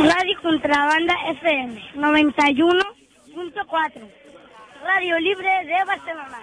Radio Contrabanda FM 91.4. Radio Libre de Barcelona.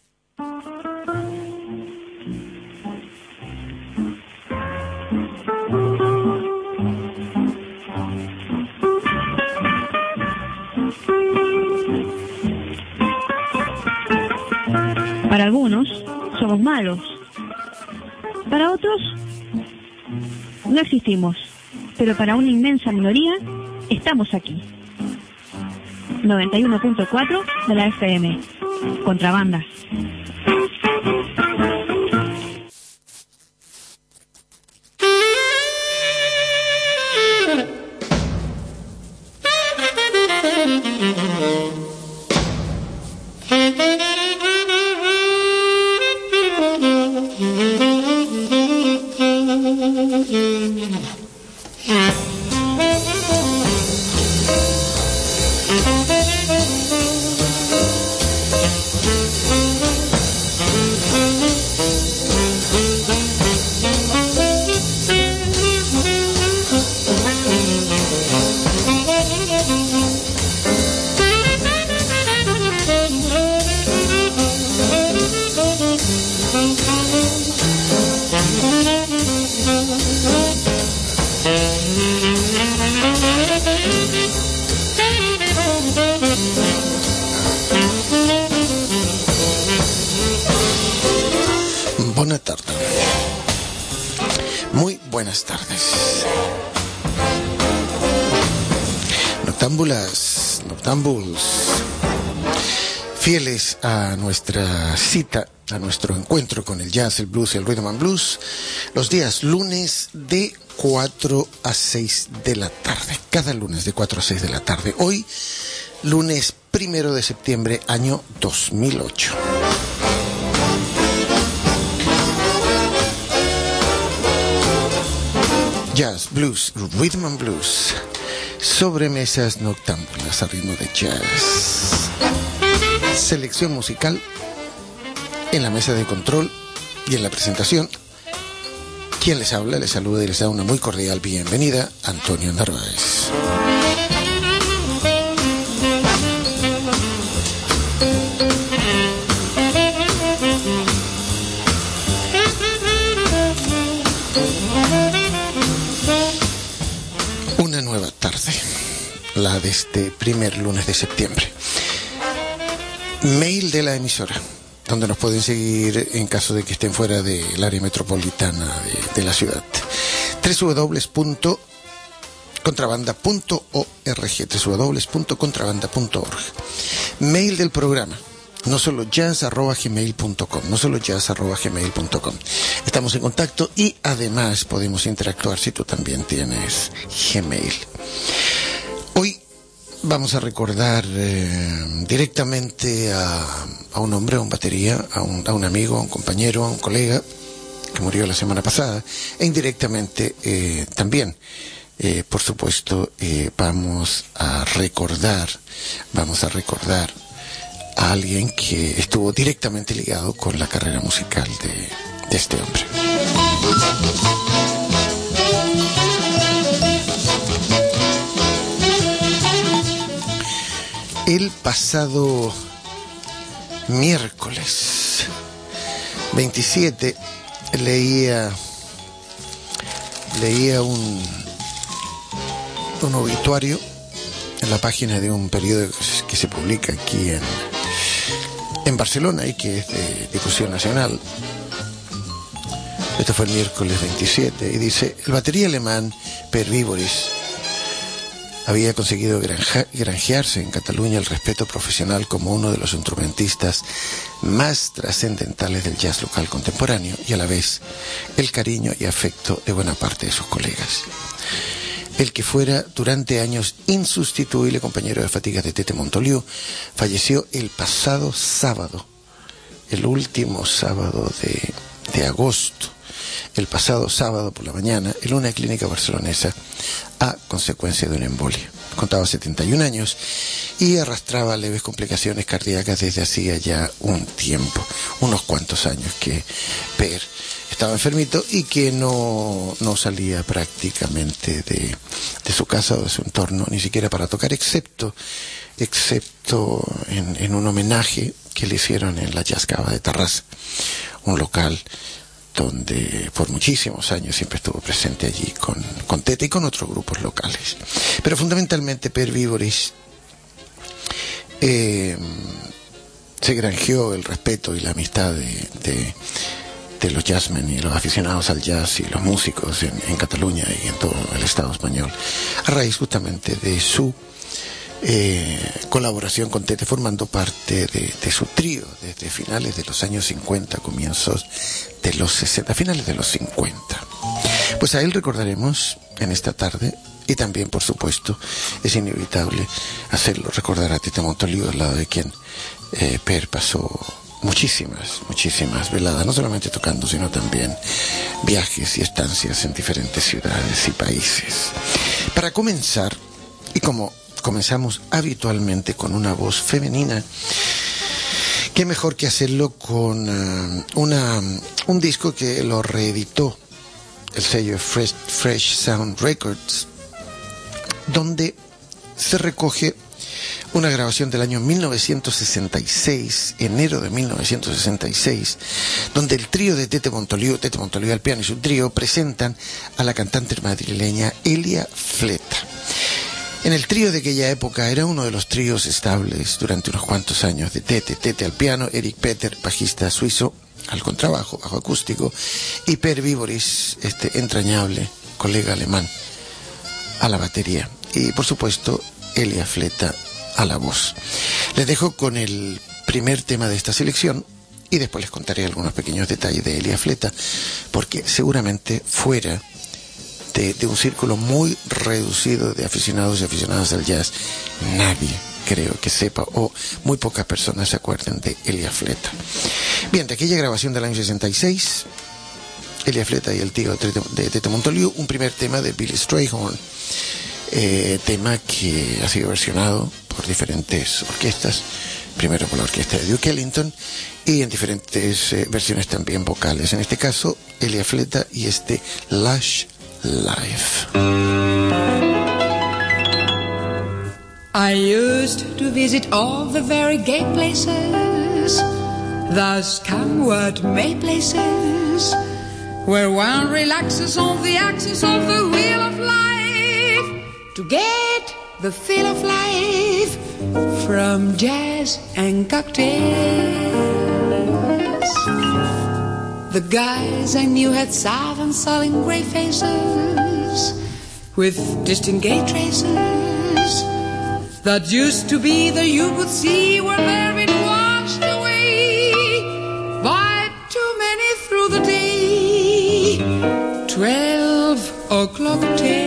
Para algunos somos malos, para otros no existimos, pero para una inmensa minoría estamos aquí. 91.4 de la FM. Contrabanda. Buenas tardes. Muy buenas tardes. Noctámbulos, fieles a nuestra cita, a nuestro encuentro con el jazz, el blues y el rhythm and blues, los días lunes de 4 a 6 de la tarde. Cada lunes de 4 a 6 de la tarde. Hoy, lunes 1 de septiembre, año 2008. Jazz, blues, rhythm and blues, sobremesas noctámbulas a ritmo de jazz. Selección musical en la mesa de control y en la presentación. Quien les habla, les saluda y les da una muy cordial bienvenida, Antonio Narváez. Una nueva tarde, la de este primer lunes de septiembre. Mail de la emisora, donde nos pueden seguir en caso de que estén fuera del área metropolitana de la ciudad. www.contrabanda.org. Mail del programa, no solo jazz@gmail.com. Estamos en contacto y además podemos interactuar si tú también tienes Gmail. Hoy vamos a recordar directamente a un hombre, a un batería, a un amigo, a un compañero, a un colega que murió la semana pasada, e indirectamente también, por supuesto, vamos a recordar a alguien que estuvo directamente ligado con la carrera musical de este hombre. El pasado miércoles 27 leía un obituario en la página de un periódico que se publica aquí en Barcelona y que es de difusión nacional. Esto fue el miércoles 27 y dice: el batería alemán Per Vivoris había conseguido granjearse en Cataluña el respeto profesional como uno de los instrumentistas más trascendentales del jazz local contemporáneo y a la vez el cariño y afecto de buena parte de sus colegas. El que fuera durante años insustituible compañero de fatigas de Tete Montoliu falleció el pasado sábado, el último sábado de agosto, el pasado sábado por la mañana en una clínica barcelonesa a consecuencia de una embolia. Contaba 71 años y arrastraba leves complicaciones cardíacas desde hacía ya un tiempo, unos cuantos años que Per estaba enfermito y que no salía prácticamente de su casa o de su entorno, ni siquiera para tocar, excepto en un homenaje que le hicieron en la Jazz Cava de Tarrasa, un local donde por muchísimos años siempre estuvo presente allí con Tete y con otros grupos locales. Pero fundamentalmente Per Víboris se granjeó el respeto y la amistad de los jazzmen y los aficionados al jazz y los músicos en Cataluña y en todo el Estado español, a raíz justamente de su colaboración con Tete, formando parte de su trío desde finales de los años 50, comienzos de los 60, finales de los 50. Pues a él recordaremos en esta tarde, y también, por supuesto, es inevitable hacerlo, recordar a Tete Montoliu, al lado de quien Per pasó muchísimas veladas, no solamente tocando, sino también viajes y estancias en diferentes ciudades y países. Para comenzar, y como comenzamos habitualmente con una voz femenina, qué mejor que hacerlo con un disco que lo reeditó el sello Fresh Sound Records, donde se recoge una grabación del año 1966, enero de 1966, donde el trío de Tete Montoliu al piano y su trío presentan a la cantante madrileña Elia Fleta. En el trío de aquella época era uno de los tríos estables durante unos cuantos años de Tete al piano, Eric Peter, bajista suizo, al contrabajo, bajo acústico, y Per Víboris, entrañable colega alemán, a la batería. Y por supuesto, Elia Fleta a la voz. Les dejo con el primer tema de esta selección y después les contaré algunos pequeños detalles de Elia Fleta, porque seguramente fuera de un círculo muy reducido de aficionados y aficionadas al jazz, nadie creo que sepa, o muy pocas personas se acuerden de Elia Fleta. Bien, de aquella grabación del año 66, Elia Fleta y el tío de Tete Montoliu, un primer tema de Billy Strayhorn, tema que ha sido versionado por diferentes orquestas, primero por la orquesta de Duke Ellington y en diferentes versiones también vocales, en este caso Elia Fleta y Lush Life. I used to visit all the very gay places, thus come what may places, where one relaxes on the axis of the wheel of life, to get the feel of life from jazz and cocktails. The guys I knew had southern sullen grey faces with distant gay traces that used to be there you could see were there been washed away by too many through the day 12 o'clock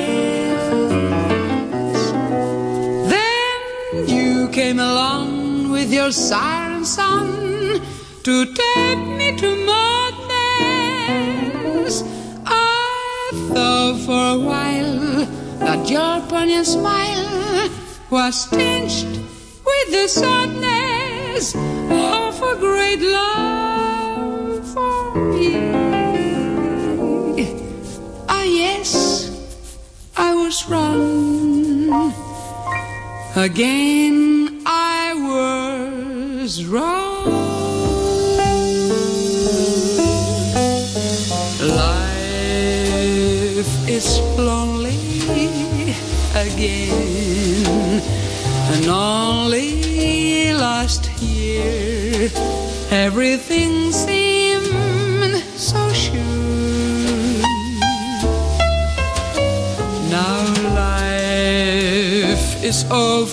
tales. Then you came along with your siren song to take me to madness. I thought for a while that your poignant smile was tinged with the sadness of a great love for me. Ah, yes, I was wrong. Again, I was wrong. Life is lonely again, and only last year everything seemed so sure. Now life is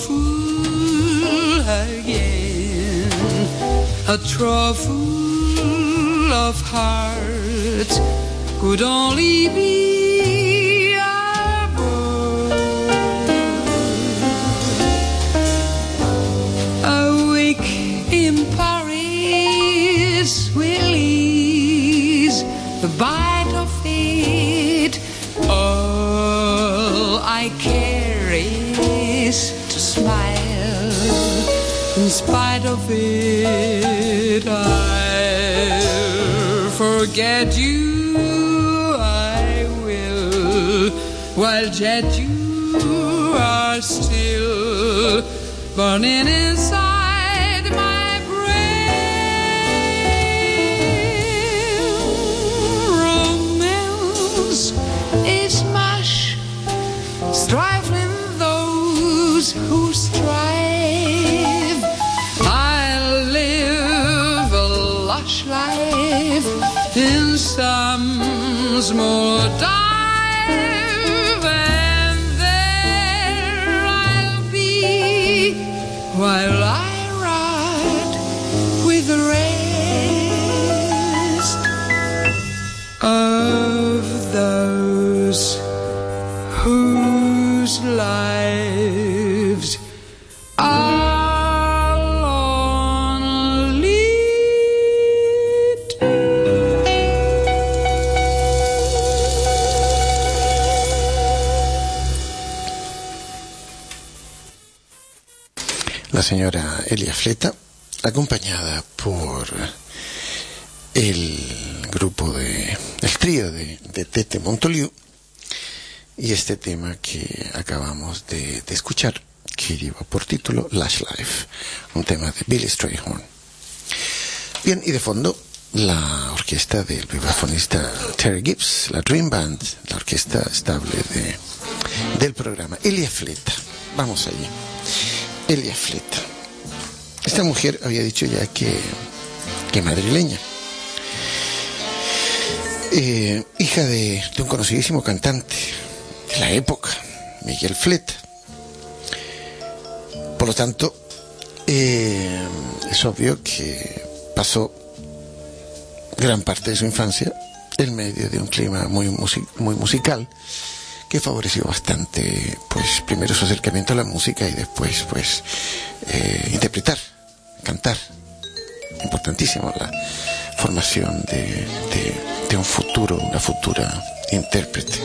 awful again, a trough full of hearts could only be a bore. A week in Paris will ease the bite of my care is to smile. In spite of it, I'll forget you, I will, while yet you are still burning inside my brain. Romance is mush, stifling those who strive. I'll live a lush life in some small dive, and there I'll be while I ride with the rest of those whose lives are lonely too. La señora Elia Fleta, acompañada por el trío de Tete Montoliu, y este tema que acabamos de escuchar, que lleva por título Lush Life, un tema de Billy Strayhorn. Bien, y de fondo la orquesta del vibrafonista Terry Gibbs, la Dream Band, la orquesta estable del programa. Elia Fleta, vamos allí. Elia Fleta. Esta mujer había dicho ya que madrileña, hija de un conocidísimo cantante de la época, Miguel Fleta. Por lo tanto, es obvio que pasó gran parte de su infancia en medio de un clima muy musical, que favoreció bastante, pues, primero su acercamiento a la música y después, pues, interpretar, cantar. Importantísimo la formación de una futura intérprete.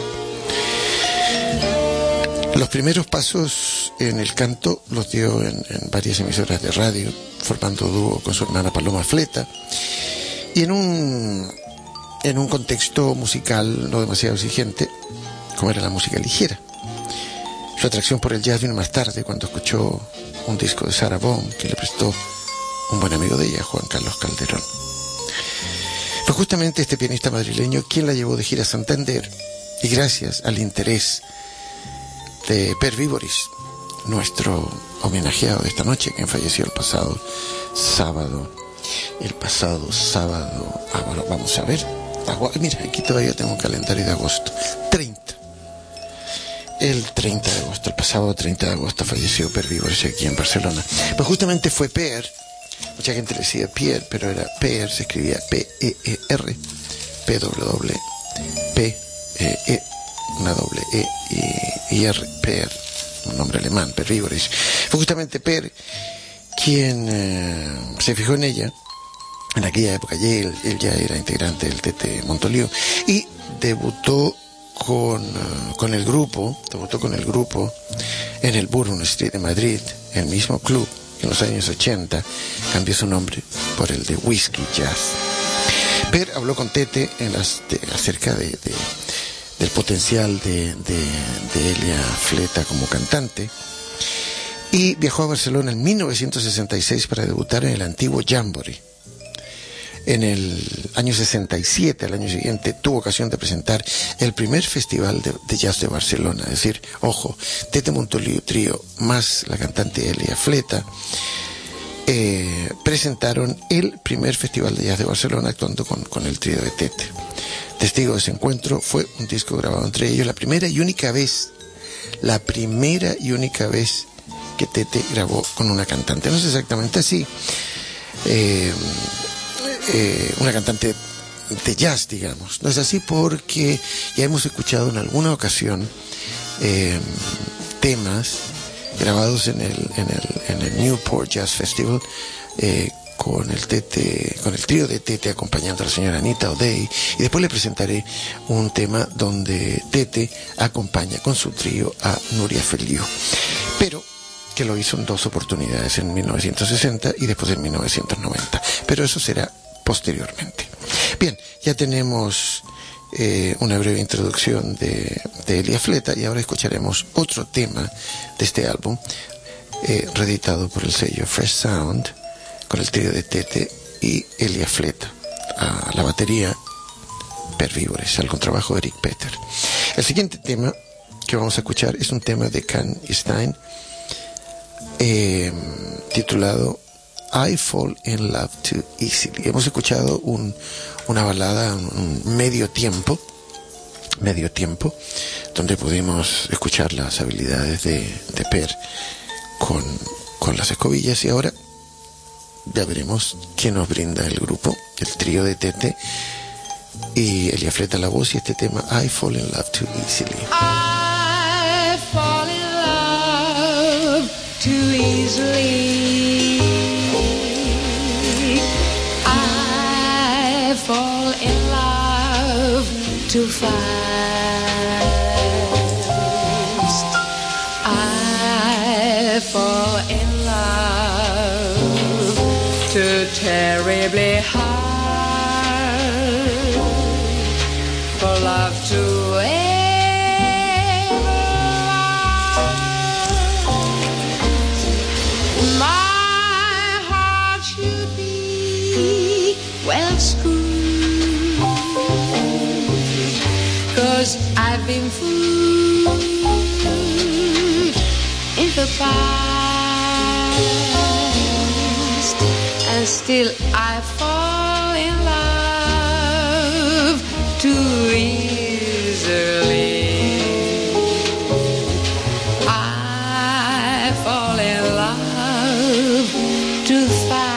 Los primeros pasos en el canto los dio en varias emisoras de radio, formando dúo con su hermana Paloma Fleta, y en un contexto musical no demasiado exigente, como era la música ligera. Su atracción por el jazz vino más tarde, cuando escuchó un disco de Sarah Vaughan que le prestó un buen amigo de ella, Juan Carlos Calderón. Fue justamente este pianista madrileño quien la llevó de gira a Santander, y gracias al interés de Per Víboris, nuestro homenajeado de esta noche, quien falleció el pasado sábado. Bueno, vamos a ver. Mira, aquí todavía tengo un calendario de agosto. 30. El 30 de agosto, el pasado 30 de agosto falleció Per Víboris aquí en Barcelona. Pues justamente fue Per, mucha gente le decía Pierre, pero era Per, se escribía P-E-E-R, P-W-P-E-E, una doble E y R, Per, un nombre alemán, Per Víboris. Fue justamente Per quien se fijó en ella. En aquella época él ya era integrante del Tete Montoliu, y debutó con el grupo en el Bourbon Street de Madrid, el mismo club que en los años 80 cambió su nombre por el de Whisky Jazz. Per habló con Tete acerca del potencial de Elia Fleta como cantante, y viajó a Barcelona en 1966 para debutar en el antiguo Jamboree. En el año 67, al año siguiente, tuvo ocasión de presentar el primer festival de jazz de Barcelona. Es decir, ojo, Tete Montoliu Trío más la cantante Elia Fleta presentaron el primer festival de jazz de Barcelona, actuando con el trío de Tete. Testigo de ese encuentro fue un disco grabado entre ellos, la primera y única vez que Tete grabó con una cantante. No es exactamente así. Una cantante de jazz, digamos. No es así porque ya hemos escuchado en alguna ocasión temas grabados en el Newport Jazz Festival con el trío de Tete acompañando a la señora Anita O'Day, y después le presentaré un tema donde Tete acompaña con su trío a Nuria Feliu, pero que lo hizo en 2 oportunidades, en 1960 y después en 1990, pero eso será posteriormente. Bien, ya tenemos una breve introducción de Elia Fleta, y ahora escucharemos otro tema de este álbum, reeditado por el sello Fresh Sound, con el trío de Tete y Elia Fleta, a la batería Per Víbores, al contrabajo Eric Peter. El siguiente tema que vamos a escuchar es un tema de Can Stein, titulado I Fall in Love Too Easily. Hemos escuchado una balada, un medio tiempo, donde pudimos escuchar las habilidades de Per con las escobillas, y ahora ya veremos qué nos brinda el grupo, el trío de Tete y Elia Fleta la voz, y este tema I Fall in Love Too Easily. I fall in love too easily. I fall in love too fast. I fall in love too terribly hard for love to ever last. My heart should be well screwed, 'cause I've been fooled in the past, and still I fall in love too easily. I fall in love too fast.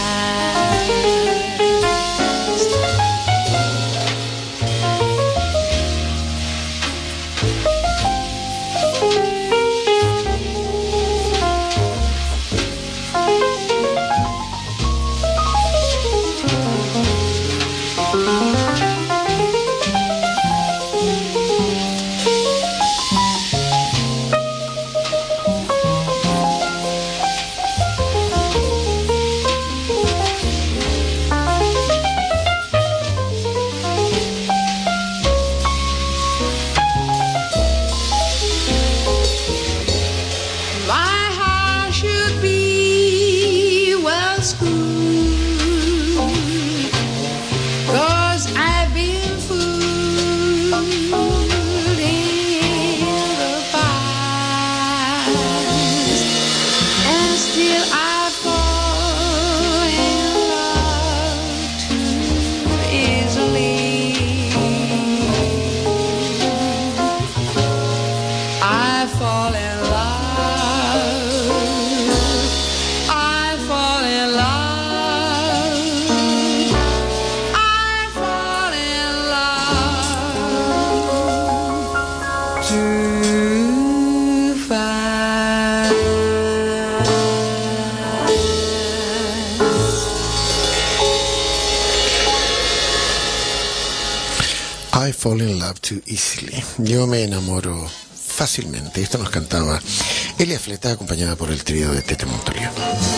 I fall in love too easily. Yo me enamoro fácilmente. Esto nos cantaba Elia Fleta, acompañada por el trío de Tete Montoliu.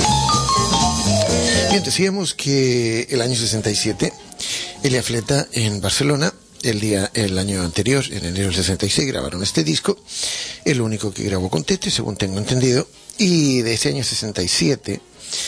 Bien, decíamos que el año 67, Elia Fleta en Barcelona, el año anterior, en enero del 66, grabaron este disco, el único que grabó con Tete, según tengo entendido, y de ese año 67,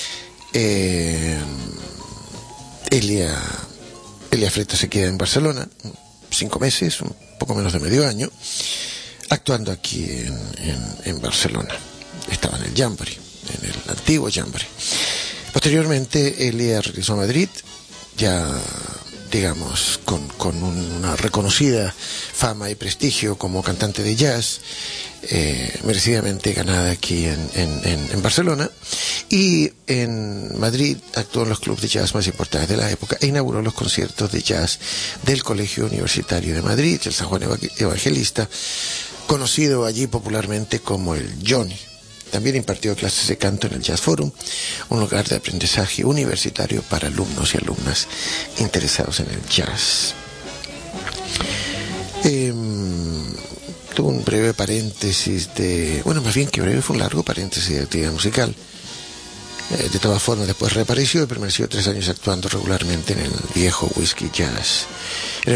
Elia Fleta se queda en Barcelona 5 meses, un poco menos de medio año, actuando aquí en Barcelona. Estaba en el Jamboree, en el antiguo Jamboree. Posteriormente, Elia regresó a Madrid, ya digamos con una reconocida fama y prestigio como cantante de jazz, merecidamente ganada aquí en Barcelona, y en Madrid actuó en los clubes de jazz más importantes de la época e inauguró los conciertos de jazz del Colegio Universitario de Madrid, el San Juan Evangelista, conocido allí popularmente como el Johnny, También impartió clases de canto en el Jazz Forum, un lugar de aprendizaje universitario para alumnos y alumnas interesados en el jazz. Tuvo un breve paréntesis más bien que breve, fue un largo paréntesis de actividad musical. De todas formas, después reapareció y permaneció 3 años actuando regularmente en el viejo Whisky Jazz. En el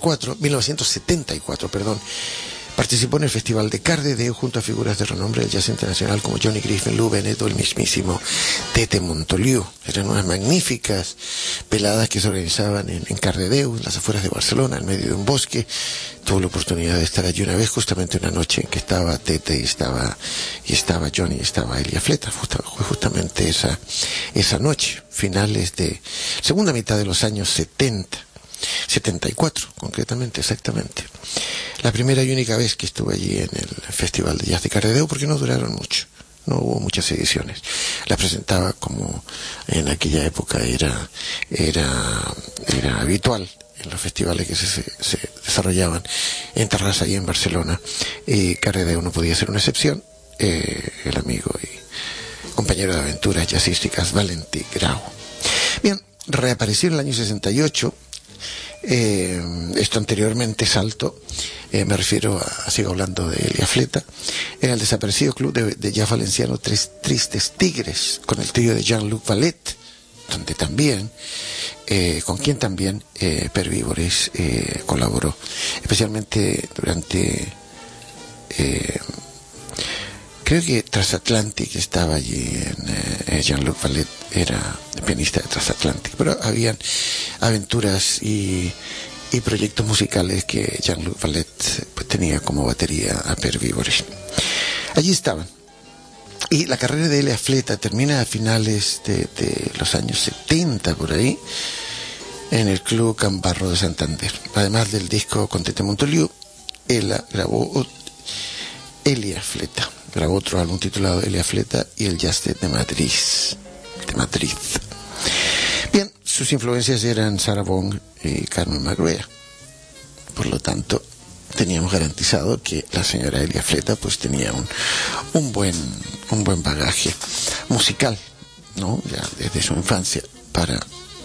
1974, participó en el Festival de Cardedeu junto a figuras de renombre del jazz internacional como Johnny Griffin, Lou Bennett o el mismísimo Tete Montoliu. Eran unas magníficas veladas que se organizaban en Cardedeu, en las afueras de Barcelona, en medio de un bosque. Tuve la oportunidad de estar allí una vez, justamente una noche en que estaba Tete y estaba Johnny y estaba Elia Fleta. Fue justamente esa noche, finales de segunda mitad de los años 70. 74, concretamente, exactamente. La primera y única vez que estuve allí en el Festival de Jazz de Cardedeu, porque no duraron mucho, no hubo muchas ediciones. La presentaba como en aquella época era habitual en los festivales que se desarrollaban en Terrassa y en Barcelona, y Cardedeu no podía ser una excepción. El amigo y compañero de aventuras jazzísticas Valentí Grau. Bien, reapareció en el año 68. Esto anteriormente salto, me refiero sigo hablando de Elia Fleta, en el desaparecido club de jazz valenciano Tres Tristes Tigres, con el trío de Jean-Luc Vallet, donde también, con quien también Per Víboris colaboró, especialmente durante, creo que Transatlantic estaba allí, Jean-Luc Vallet era pianista de Transatlantic, pero habían aventuras y proyectos musicales que Jean-Luc Vallet pues tenía como batería a Per Víboris. Allí estaban. Y la carrera de Elia Fleta termina a finales de los años 70, por ahí, en el Club Cambarro de Santander. Además del disco con Tete Montoliu, Elia Fleta grabó otro álbum titulado Elia Fleta y el Jazz de Madrid. Bien, sus influencias eran Sarah Vaughan y Carmen McRae. Por lo tanto, teníamos garantizado que la señora Elia Fleta pues tenía un buen bagaje musical, ¿no? Ya desde su infancia, para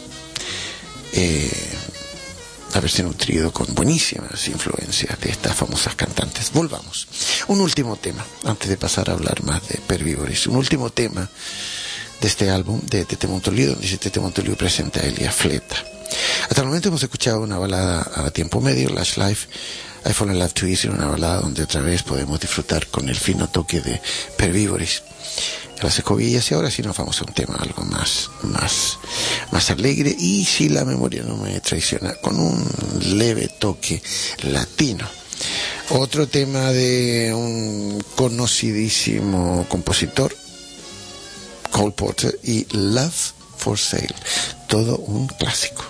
haberse nutrido con buenísimas influencias de estas famosas cantantes. Volvamos. Un último tema, antes de pasar a hablar más de Per Víboris. Un último tema de este álbum de Tete Montoliu, donde dice Tete Montoliu presenta a Elia Fleta. Hasta el momento hemos escuchado una balada a tiempo medio, Lush Life, I Fall in Love Too Easy, una balada donde otra vez podemos disfrutar con el fino toque de Per Víboris a las escobillas, y ahora sí nos vamos a un tema algo más alegre, y si la memoria no me traiciona, con un leve toque latino. Otro tema de un conocidísimo compositor, Cole Porter, y Love for Sale, todo un clásico.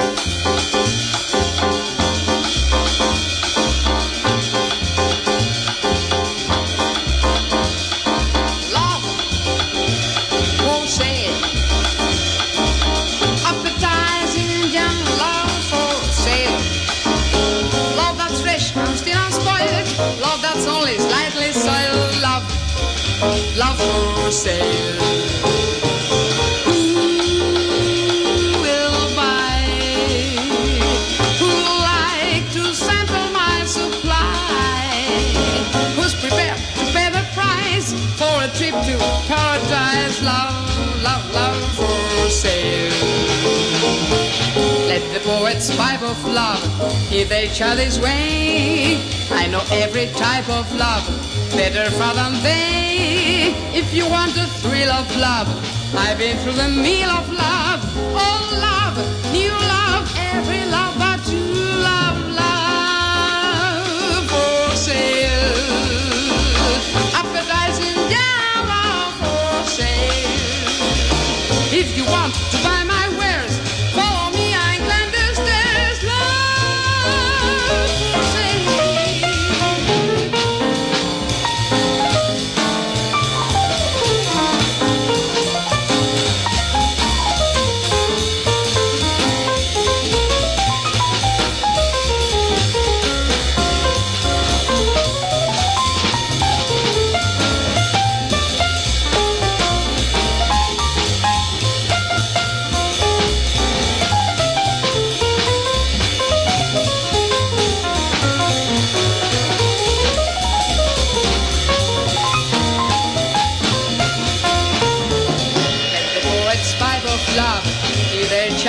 Love for sale. Who will buy? Who'd like to sample my supply? Who's prepared to pay the price for a trip to paradise? Love, love, love for sale. Let the poets pipe of love hear each other's way. I know every type of love better far than they. If you want the thrill of love, I've been through the meal of love. Old love, new love, every love but true love, love for sale. Appetizing, yeah, love for sale. If you want to buy my wares, follow me, I climb the stairs. Love for sale.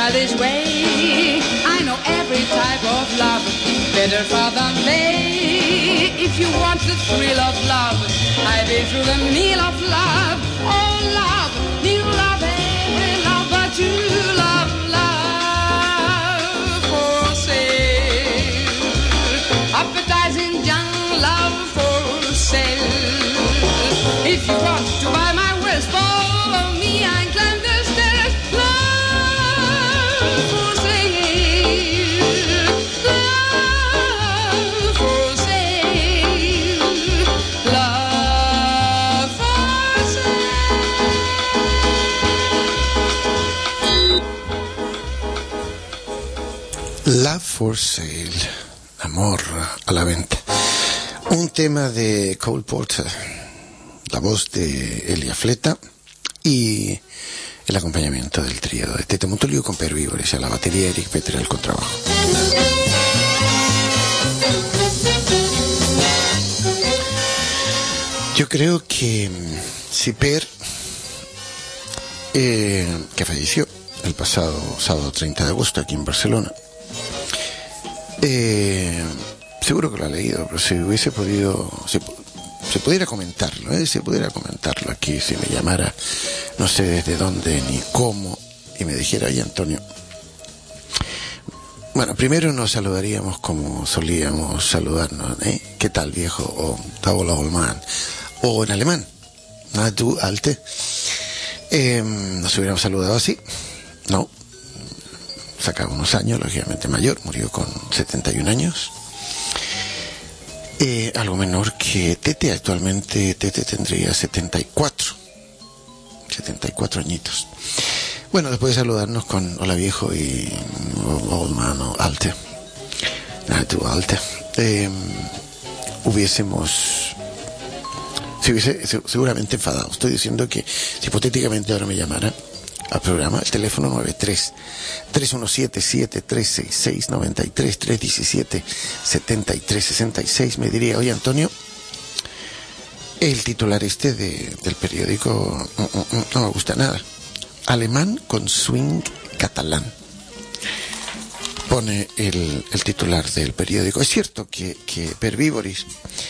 this way. I know every type of love better far than they. If you want the thrill of love, I've been through the meal of love. Oh, love, new love, every love but you love, love for sale. Appetizing young love for sale. If you want to buy my wares, follow me and climb the stairs. Love for sale. Love for sale. Love for sale. Love for sale. Amor a la venta. Un tema de Cole Porter, la voz de Elia Fleta y el acompañamiento del trío de Tete Montoliu con Per Víbores a la batería, Eric Petre al contrabajo. Yo creo que si Per, que falleció el pasado sábado 30 de agosto aquí en Barcelona, seguro que lo ha leído, pero si hubiese podido, se pudiera comentarlo, si pudiera comentarlo aquí, si me llamara, no sé desde dónde ni cómo, y me dijera, oye Antonio, bueno, primero nos saludaríamos como solíamos saludarnos, ¿qué tal viejo? O Tavola Holman, o en alemán, na du alte, nos hubiéramos saludado así, no, sacaba unos años, lógicamente mayor, murió con 71 años. Algo menor que Tete, actualmente Tete tendría 74 añitos. Bueno, después de saludarnos con hola viejo y old man o alte, tu alte, se hubiese seguramente enfadado. Estoy diciendo que si hipotéticamente ahora me llamara al programa, el teléfono 93-317-366-93-317-7366 me diría, oye Antonio, el titular del periódico no me gusta nada. Alemán con swing catalán, pone el titular del periódico. Es cierto que Per Víbores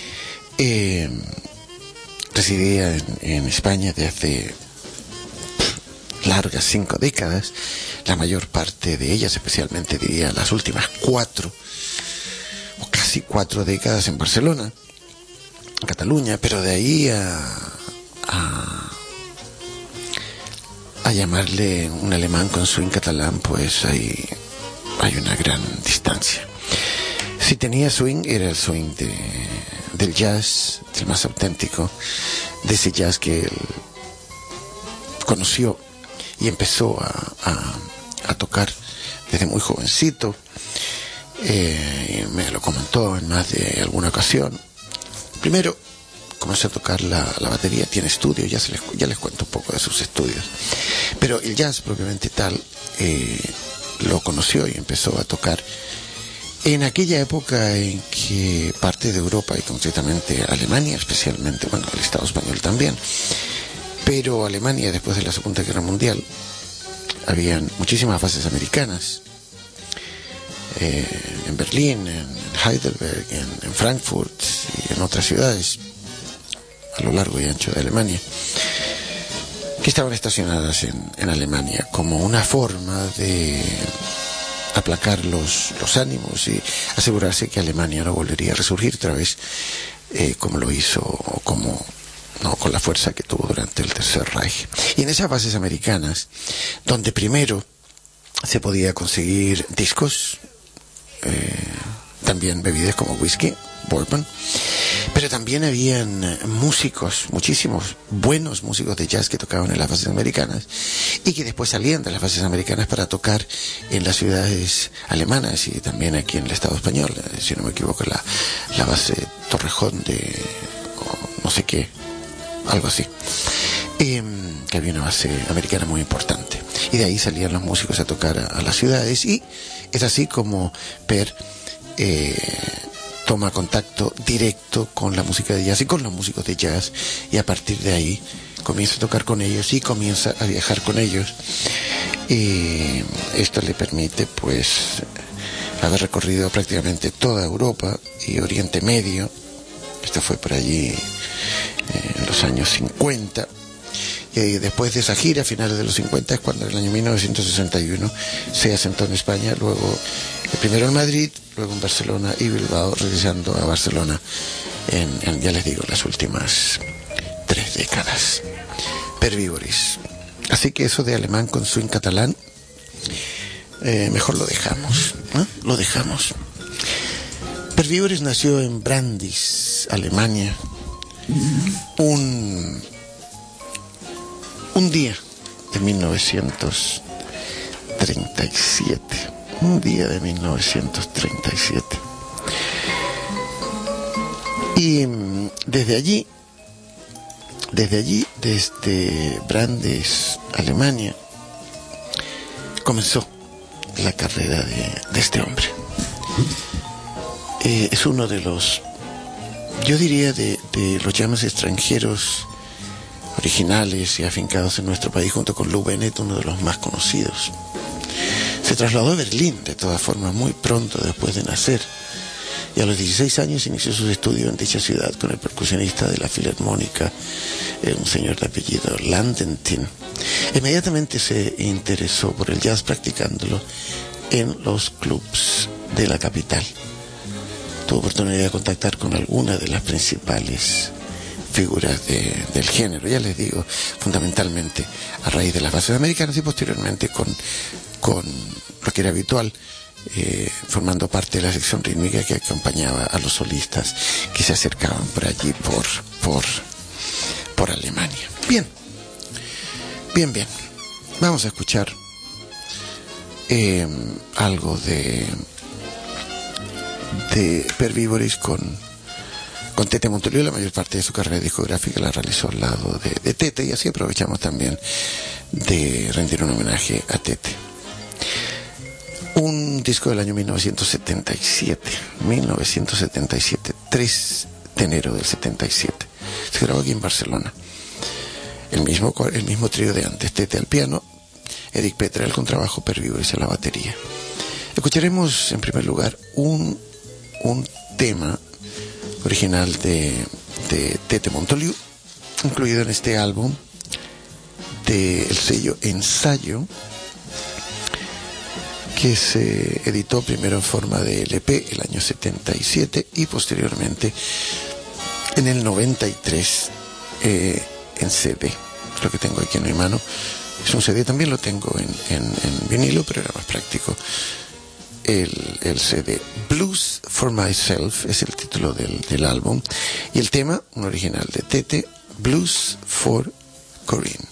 residía en España desde hace largas 5 décadas, la mayor parte de ellas, especialmente diría las últimas 4 o casi 4 décadas en Barcelona, en Cataluña, pero de ahí a llamarle un alemán con swing catalán, pues hay una gran distancia. Si tenía swing, era el swing del jazz, del más auténtico, de ese jazz que él conoció y empezó a tocar desde muy jovencito. Me lo comentó en más de alguna ocasión. Primero comenzó a tocar la batería, tiene estudios, ya les cuento un poco de sus estudios, pero el jazz propiamente tal lo conoció y empezó a tocar en aquella época en que parte de Europa y concretamente Alemania especialmente, bueno, el Estado español también, pero Alemania después de la Segunda Guerra Mundial habían muchísimas bases americanas en Berlín, en Heidelberg, en Frankfurt y en otras ciudades a lo largo y ancho de Alemania, que estaban estacionadas en Alemania como una forma de aplacar los ánimos y asegurarse que Alemania no volvería a resurgir otra vez como lo hizo, o como no con la fuerza que tuvo durante el Tercer Reich. Y en esas bases americanas, donde primero se podía conseguir discos, también bebidas como whisky, bourbon, pero también habían músicos, muchísimos buenos músicos de jazz que tocaban en las bases americanas y que después salían de las bases americanas para tocar en las ciudades alemanas y también aquí en el Estado español, si no me equivoco, la base Torrejón de no sé qué, algo así, que había una base americana muy importante y de ahí salían los músicos a tocar a las ciudades, y es así como Per toma contacto directo con la música de jazz y con los músicos de jazz, y a partir de ahí comienza a tocar con ellos y comienza a viajar con ellos. Y esto le permite, pues, haber recorrido prácticamente toda Europa y Oriente Medio. Esto fue por allí en los años 50. Y después de esa gira, a finales de los 50, es cuando en el año 1961 se asentó en España, luego primero en Madrid, luego en Barcelona y Bilbao, regresando a Barcelona en ya les digo, las últimas 3 décadas. Per Víboris. Así que eso de alemán con swing catalán, mejor lo dejamos, ¿no? Lo dejamos. Per Víboris nació en Brandis, Alemania, un día de 1937. Un día de 1937. Y desde allí, desde Brandes, Alemania, comenzó la carrera de este hombre. Es uno de los, yo diría, de los llamas extranjeros originales y afincados en nuestro país, junto con Lou Bennett, uno de los más conocidos. Se trasladó a Berlín, de todas formas, muy pronto después de nacer, y a los 16 años inició sus estudios en dicha ciudad con el percusionista de la Filarmónica, un señor de apellido Landentin. Inmediatamente se interesó por el jazz, practicándolo en los clubs de la capital. Tuvo oportunidad de contactar con algunas de las principales figuras del género, ya les digo, fundamentalmente a raíz de las bases americanas y posteriormente con lo que era habitual, formando parte de la sección rítmica que acompañaba a los solistas que se acercaban por allí por Alemania. Bien. Vamos a escuchar algo de Per Víboris con Tete Montoliu. La mayor parte de su carrera discográfica la realizó al lado de Tete, y así aprovechamos también de rendir un homenaje a Tete. Un disco del año 1977, 3 de enero del 77. Se grabó aquí en Barcelona. El mismo trío de antes, Tete al piano, Eric Petra al contrabajo, Per Víboris a la batería. Escucharemos en primer lugar un tema original de Tete Montoliu, incluido en este álbum del sello Ensayo, que se editó primero en forma de LP el año 77 y posteriormente en el 93 en CD. Lo que tengo aquí en mi mano es un CD, también lo tengo en vinilo, pero era más práctico el CD. Blues for Myself es el título del álbum, y el tema, un original de Tete, Blues for Corinne.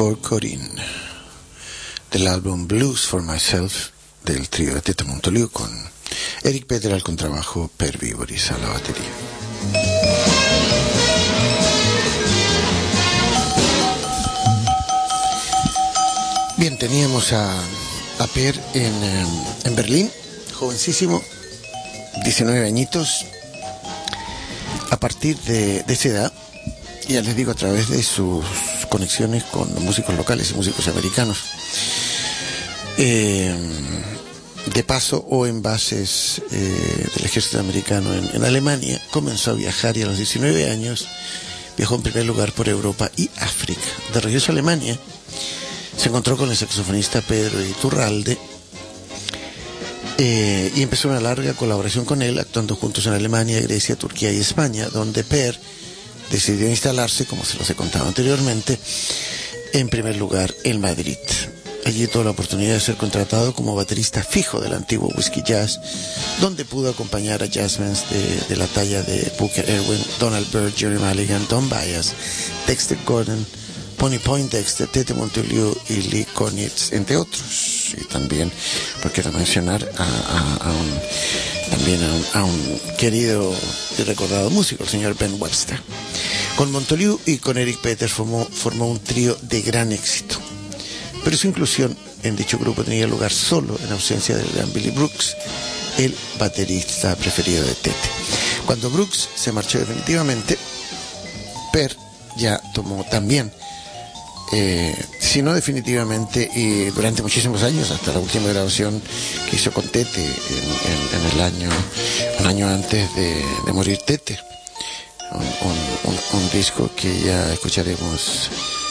for Corinne, del álbum Blues for Myself del trío de Tete Montoliu, con Eric Peter al contrabajo, Per Vivoris a la batería. Bien, teníamos a Per en Berlín, jovencísimo, 19 añitos. A partir de esa edad, ya les digo, a través de sus conexiones con músicos locales y músicos americanos, de paso o en bases del ejército americano en Alemania, comenzó a viajar y a los 19 años viajó en primer lugar por Europa y África. De regreso a Alemania, se encontró con el saxofonista Pedro Iturralde y empezó una larga colaboración con él, actuando juntos en Alemania, Grecia, Turquía y España, donde Per decidió instalarse, como se los he contado anteriormente, en primer lugar en Madrid. Allí tuvo la oportunidad de ser contratado como baterista fijo del antiguo Whiskey Jazz, donde pudo acompañar a jazzmans de la talla de Booker Erwin, Donald Byrd, Jerry Mulligan, Don Byas, Dexter Gordon, Pony Poindexter, Tete Montoliu y Lee Konitz, entre otros. Y también, por qué no mencionar a un querido y recordado músico, el señor Ben Webster. Con Montoliu y con Eric Peter formó un trío de gran éxito. Pero su inclusión en dicho grupo tenía lugar solo en ausencia del gran Billy Brooks, el baterista preferido de Tete. Cuando Brooks se marchó definitivamente, Per ya tomó también, si no definitivamente, y durante muchísimos años, hasta la última grabación que hizo con Tete en el año, un año antes de morir Tete, un disco que ya escucharemos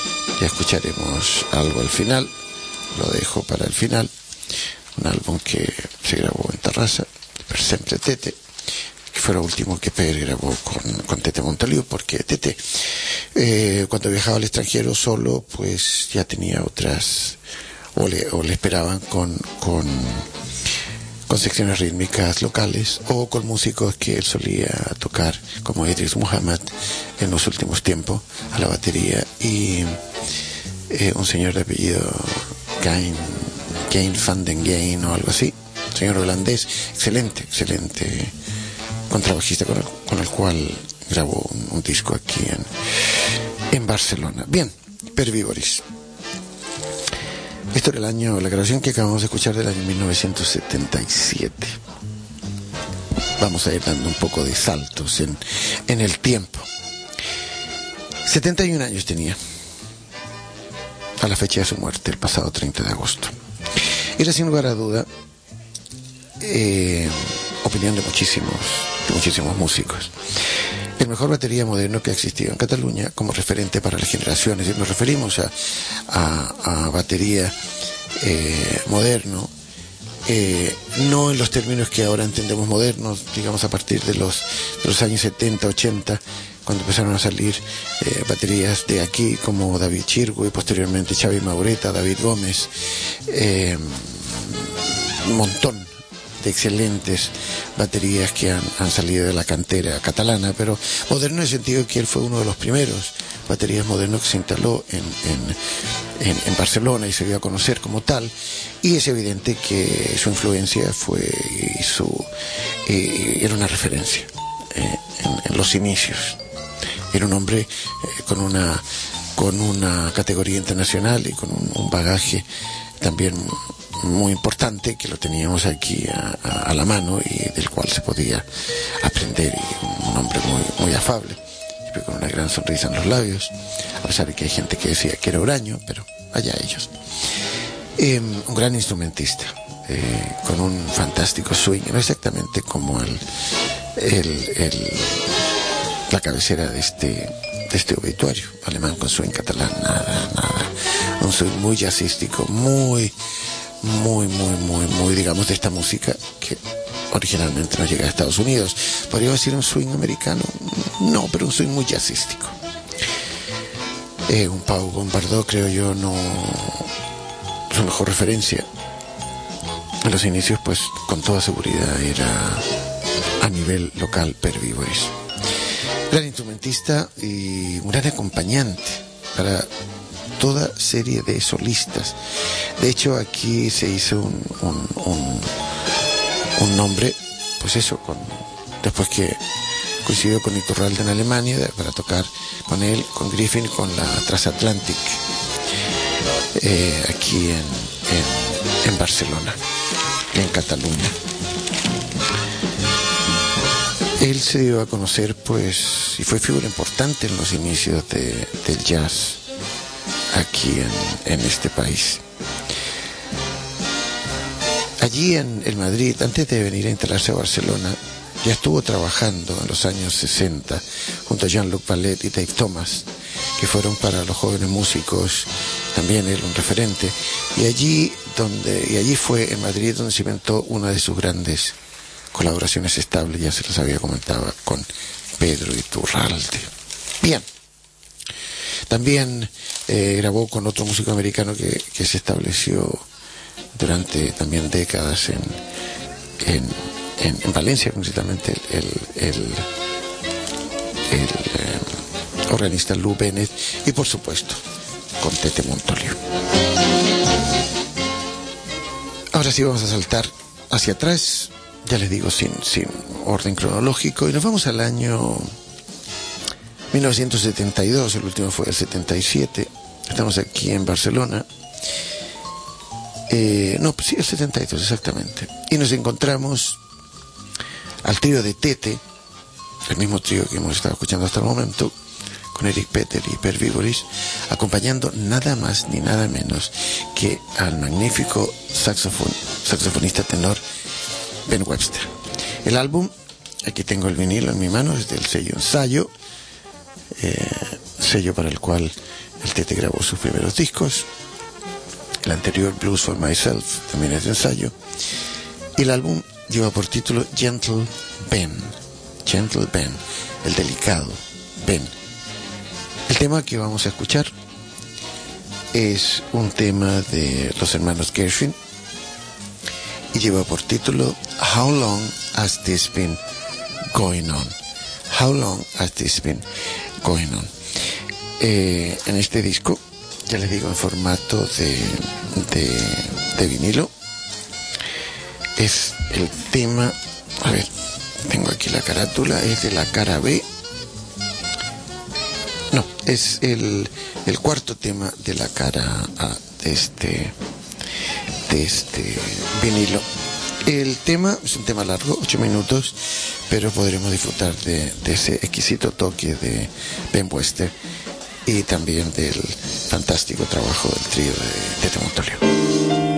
algo al final, lo dejo para el final, un álbum que se grabó en Tarrasa, Per Sempre Tete, que fue lo último que Per grabó con Tete Montoliu, porque Tete, cuando viajaba al extranjero solo, pues ya tenía otras, o le esperaban con secciones rítmicas locales, o con músicos que él solía tocar, como Idris Muhammad en los últimos tiempos, a la batería, y un señor de apellido Gain van den Gain o algo así, señor holandés, excelente contrabajista con el cual grabó un disco aquí en Barcelona. Bien, Per Vivoris. Esto era la grabación que acabamos de escuchar del año 1977. Vamos a ir dando un poco de saltos en el tiempo. 71 años tenía a la fecha de su muerte, el pasado 30 de agosto. Era sin lugar a duda opinión de muchísimos músicos, el mejor batería moderno que ha existido en Cataluña como referente para las generaciones. Y nos referimos a batería moderno, no en los términos que ahora entendemos modernos, digamos a partir de los años 70, 80, cuando empezaron a salir baterías de aquí como David Chirgu y posteriormente Xavi Maureta, David Gómez, un montón de excelentes baterías que han salido de la cantera catalana, pero moderno en el sentido de que él fue uno de los primeros baterías modernos que se instaló en Barcelona y se dio a conocer como tal, y es evidente que su influencia fue era una referencia en los inicios. Era un hombre con una categoría internacional y con un bagaje también muy importante, que lo teníamos aquí a la mano y del cual se podía aprender, y un hombre muy afable, siempre con una gran sonrisa en los labios, a pesar de que hay gente que decía que era huraño, pero allá ellos. Un gran instrumentista, con un fantástico swing, no exactamente como la cabecera de este obituario, alemán con swing, catalán, nada, un swing muy jazzístico, muy, digamos, de esta música que originalmente no llega a Estados Unidos. ¿Podría decir un swing americano? No, pero un swing muy jazzístico. Un Pau Bombardó, creo yo, no su mejor referencia en los inicios, pues con toda seguridad era a nivel local Per Vivoris. Gran instrumentista y un gran acompañante para toda serie de solistas. De hecho, aquí se hizo un nombre, pues eso, después que coincidió con Iturralde en Alemania para tocar con él, con Griffin, con la Transatlantic, aquí en Barcelona, en Cataluña. Él se dio a conocer, pues, y fue figura importante en los inicios del jazz aquí en este país. Allí en Madrid, antes de venir a instalarse a Barcelona, ya estuvo trabajando en los años 60 junto a Jean-Luc Vallet y Dave Thomas, que fueron para los jóvenes músicos también él un referente. Y allí fue en Madrid donde se inventó una de sus grandes colaboraciones estables, ya se las había comentado, con Pedro Iturralde. Bien. También grabó con otro músico americano que se estableció durante también décadas en Valencia, concretamente el organista Lou Bennett, y por supuesto con Tete Montoliu. Ahora sí vamos a saltar hacia atrás, ya les digo, sin orden cronológico, y nos vamos al año 1972, el último fue el 77, estamos aquí en Barcelona. El 72 exactamente, y nos encontramos al trío de Tete, el mismo trío que hemos estado escuchando hasta el momento, con Eric Peter y Per Vigoris, acompañando nada más ni nada menos que al magnífico saxofonista tenor Ben Webster. El álbum, aquí tengo el vinilo en mi mano, es del sello Ensayo, sello para el cual el Tete grabó sus primeros discos. El anterior, Blues for Myself, también es de Ensayo, y el álbum lleva por título Gentle Ben, el delicado Ben. El tema que vamos a escuchar es un tema de los hermanos Gershwin y lleva por título How Long Has This Been Going On? How Long Has This Been Going On? En este disco, ya les digo, en formato de vinilo, es el tema, a ver, tengo aquí la carátula, es de la cara B, no, es el cuarto tema de la cara A de este vinilo. El tema es un tema largo, 8 minutos, pero podremos disfrutar de ese exquisito toque de Ben Webster y también del fantástico trabajo del trío de Tete Montoliu.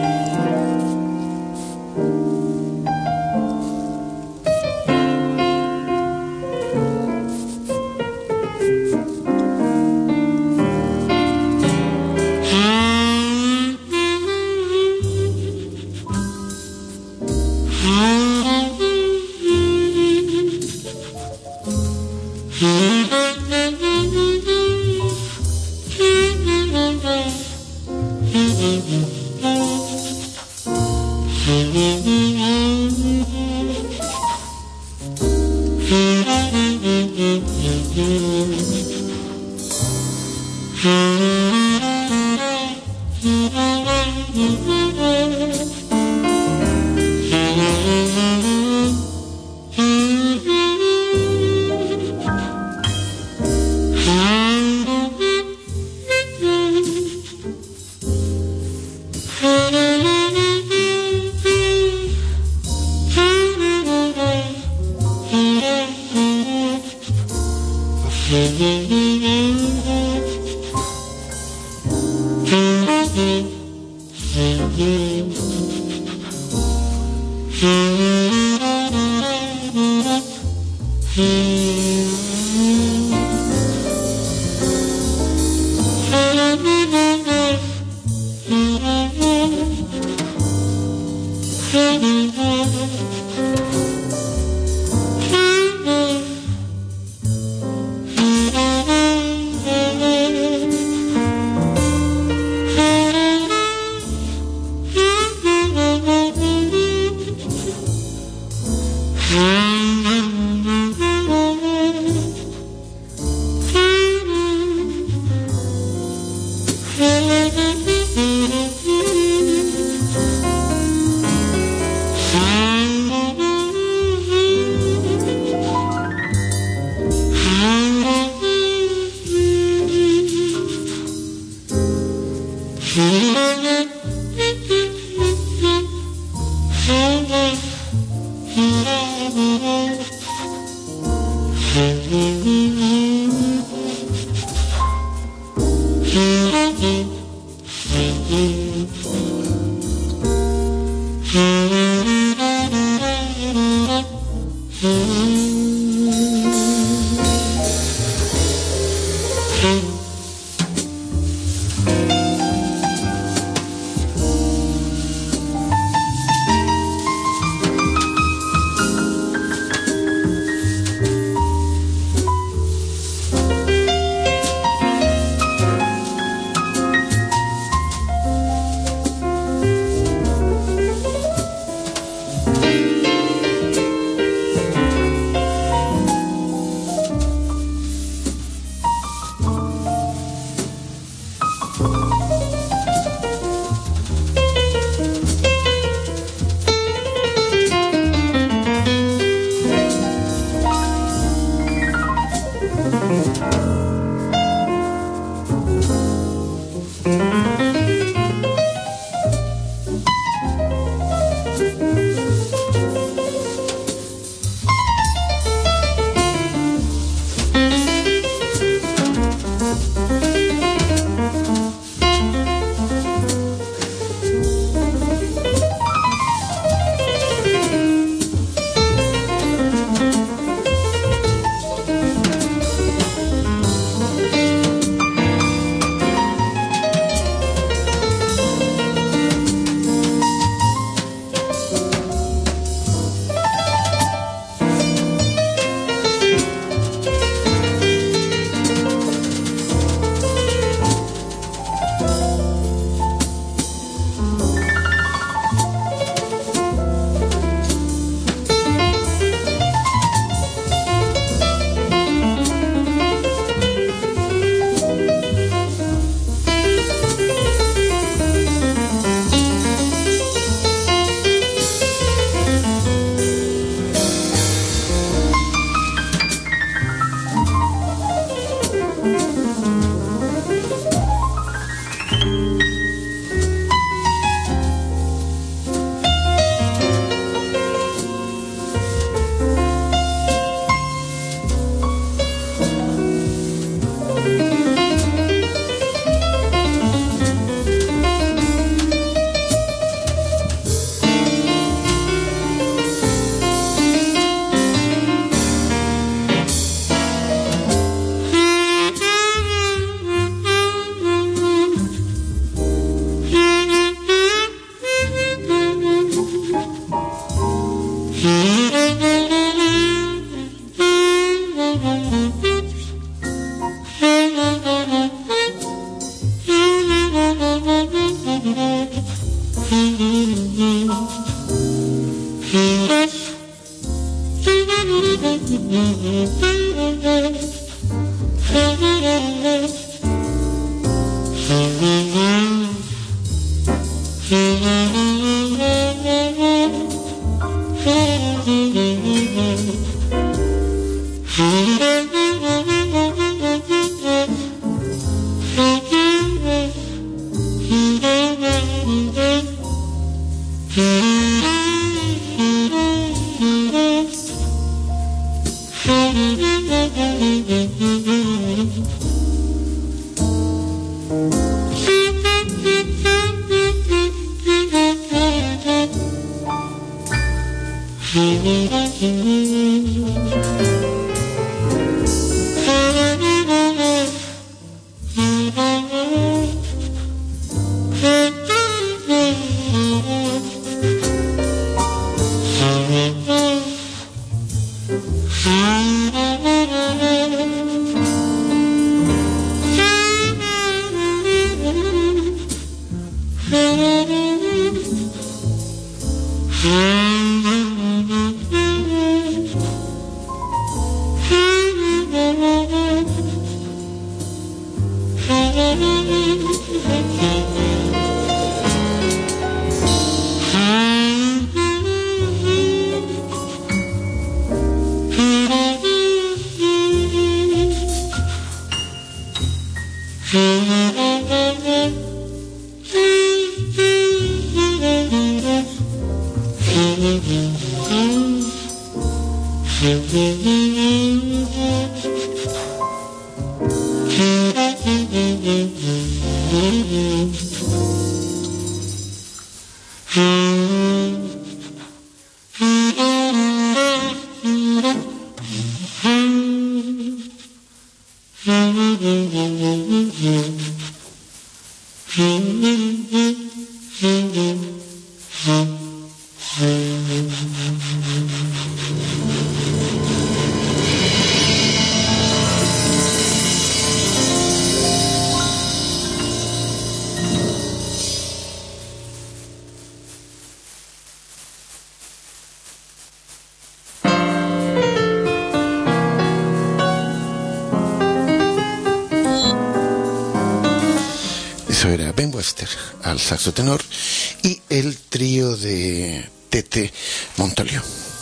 Eso era Ben Webster al saxo tenor y el trío de Tete Montoliu.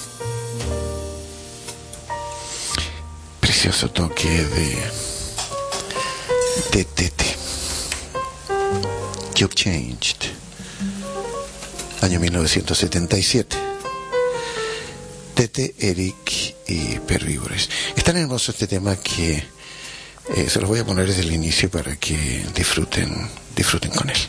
Precioso toque de Tete. You've Changed, año 1977. Tete, Eric y Per Víbores. Es tan hermoso este tema que se los voy a poner desde el inicio para que disfruten con él.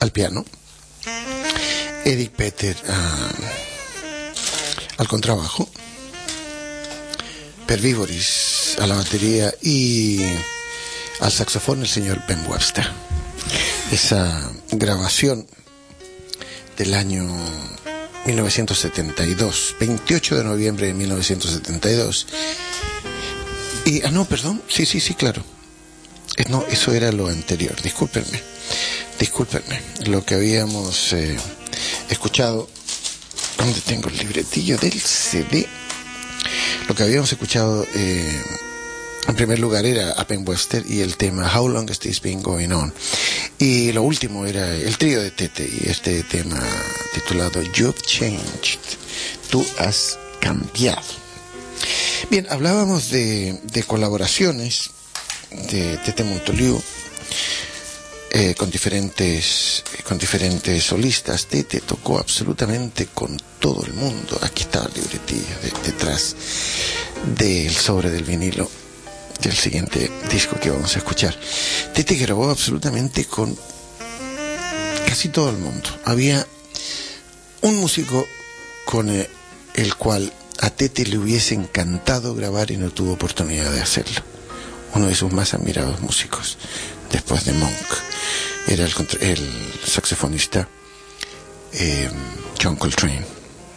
al piano, Eric Peter al contrabajo, Per Vivoris a la batería y al saxofón el señor Ben Webster. Esa grabación del año 1972, 28 de noviembre de 1972. Y, perdón, sí, claro. No, eso era lo anterior, discúlpenme. Lo que habíamos escuchado, ¿dónde tengo el libretillo del CD? Lo que habíamos escuchado en primer lugar era a Ben Webster y el tema How Long Has This Been Going On, y lo último era el trío de Tete y este tema titulado You've Changed, tú has cambiado. Bien, hablábamos de colaboraciones de Tete Montoliu con diferentes solistas. Tete tocó absolutamente con todo el mundo. Aquí está la libretilla detrás del sobre del vinilo del siguiente disco que vamos a escuchar. Tete grabó absolutamente con casi todo el mundo. Había un músico con el cual a Tete le hubiese encantado grabar y no tuvo oportunidad de hacerlo. Uno de sus más admirados músicos, después de Monk, era el saxofonista John Coltrane.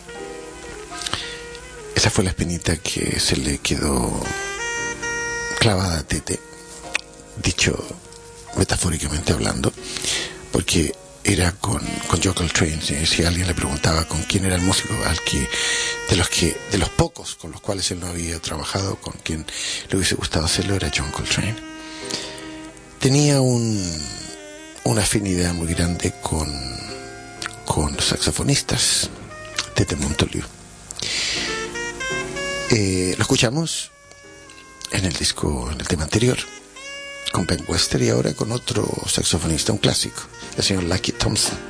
Esa fue la espinita que se le quedó clavada a Tete, dicho metafóricamente hablando, porque era con John Coltrane. Si alguien le preguntaba con quién era el músico de los pocos con los cuales él no había trabajado, con quien le hubiese gustado hacerlo, era John Coltrane. Tenía una afinidad muy grande con los saxofonistas, Tete Montoliu. Lo escuchamos en el tema anterior con Ben Webster, y ahora con otro saxofonista, un clásico, el señor Lucky Thompson.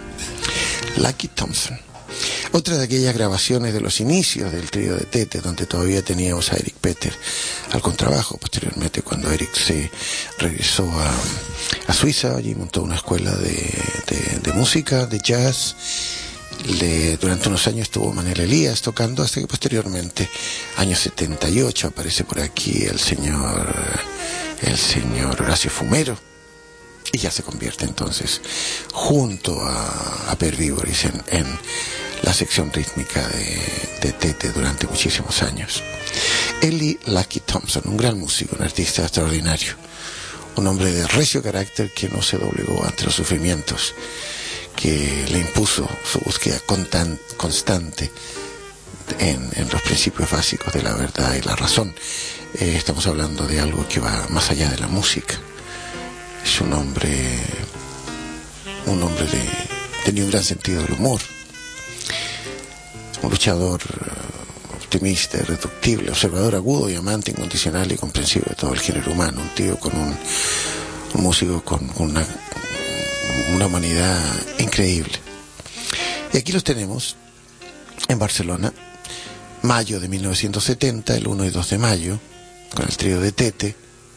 Otra de aquellas grabaciones de los inicios del trío de Tete, donde todavía teníamos a Eric Peter al contrabajo. Posteriormente, cuando Eric se regresó a Suiza, allí montó una escuela de música, de jazz. Durante unos años estuvo Manuel Elías tocando, hasta que posteriormente, año 78, aparece por aquí el señor Horacio Fumero, y ya se convierte entonces junto a Per Vivoris en la sección rítmica de Tete durante muchísimos años. Eli Lucky Thompson, un gran músico, un artista extraordinario, un hombre de recio carácter que no se doblegó ante los sufrimientos que le impuso su búsqueda constante en los principios básicos de la verdad y la razón. Estamos hablando de algo que va más allá de la música. Es un hombre tenía un gran sentido del humor, un luchador optimista, irreductible, observador agudo y amante incondicional y comprensivo de todo el género humano. Un tío con un músico con una humanidad increíble. Y aquí los tenemos en Barcelona, mayo de 1970, el 1 y 2 de mayo, con el trío de Tete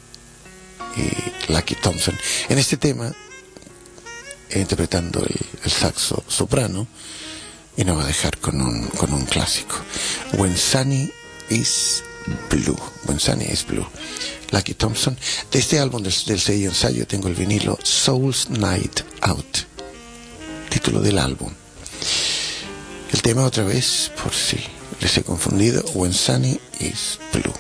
y Lucky Thompson. En este tema, interpretando el saxo soprano, y nos va a dejar con un clásico, When Sunny is Blue. Lucky Thompson. De este álbum del sello Ensayo tengo el vinilo Soul's Night Out, título del álbum. El tema otra vez, por si les he confundido, When Sunny is Blue.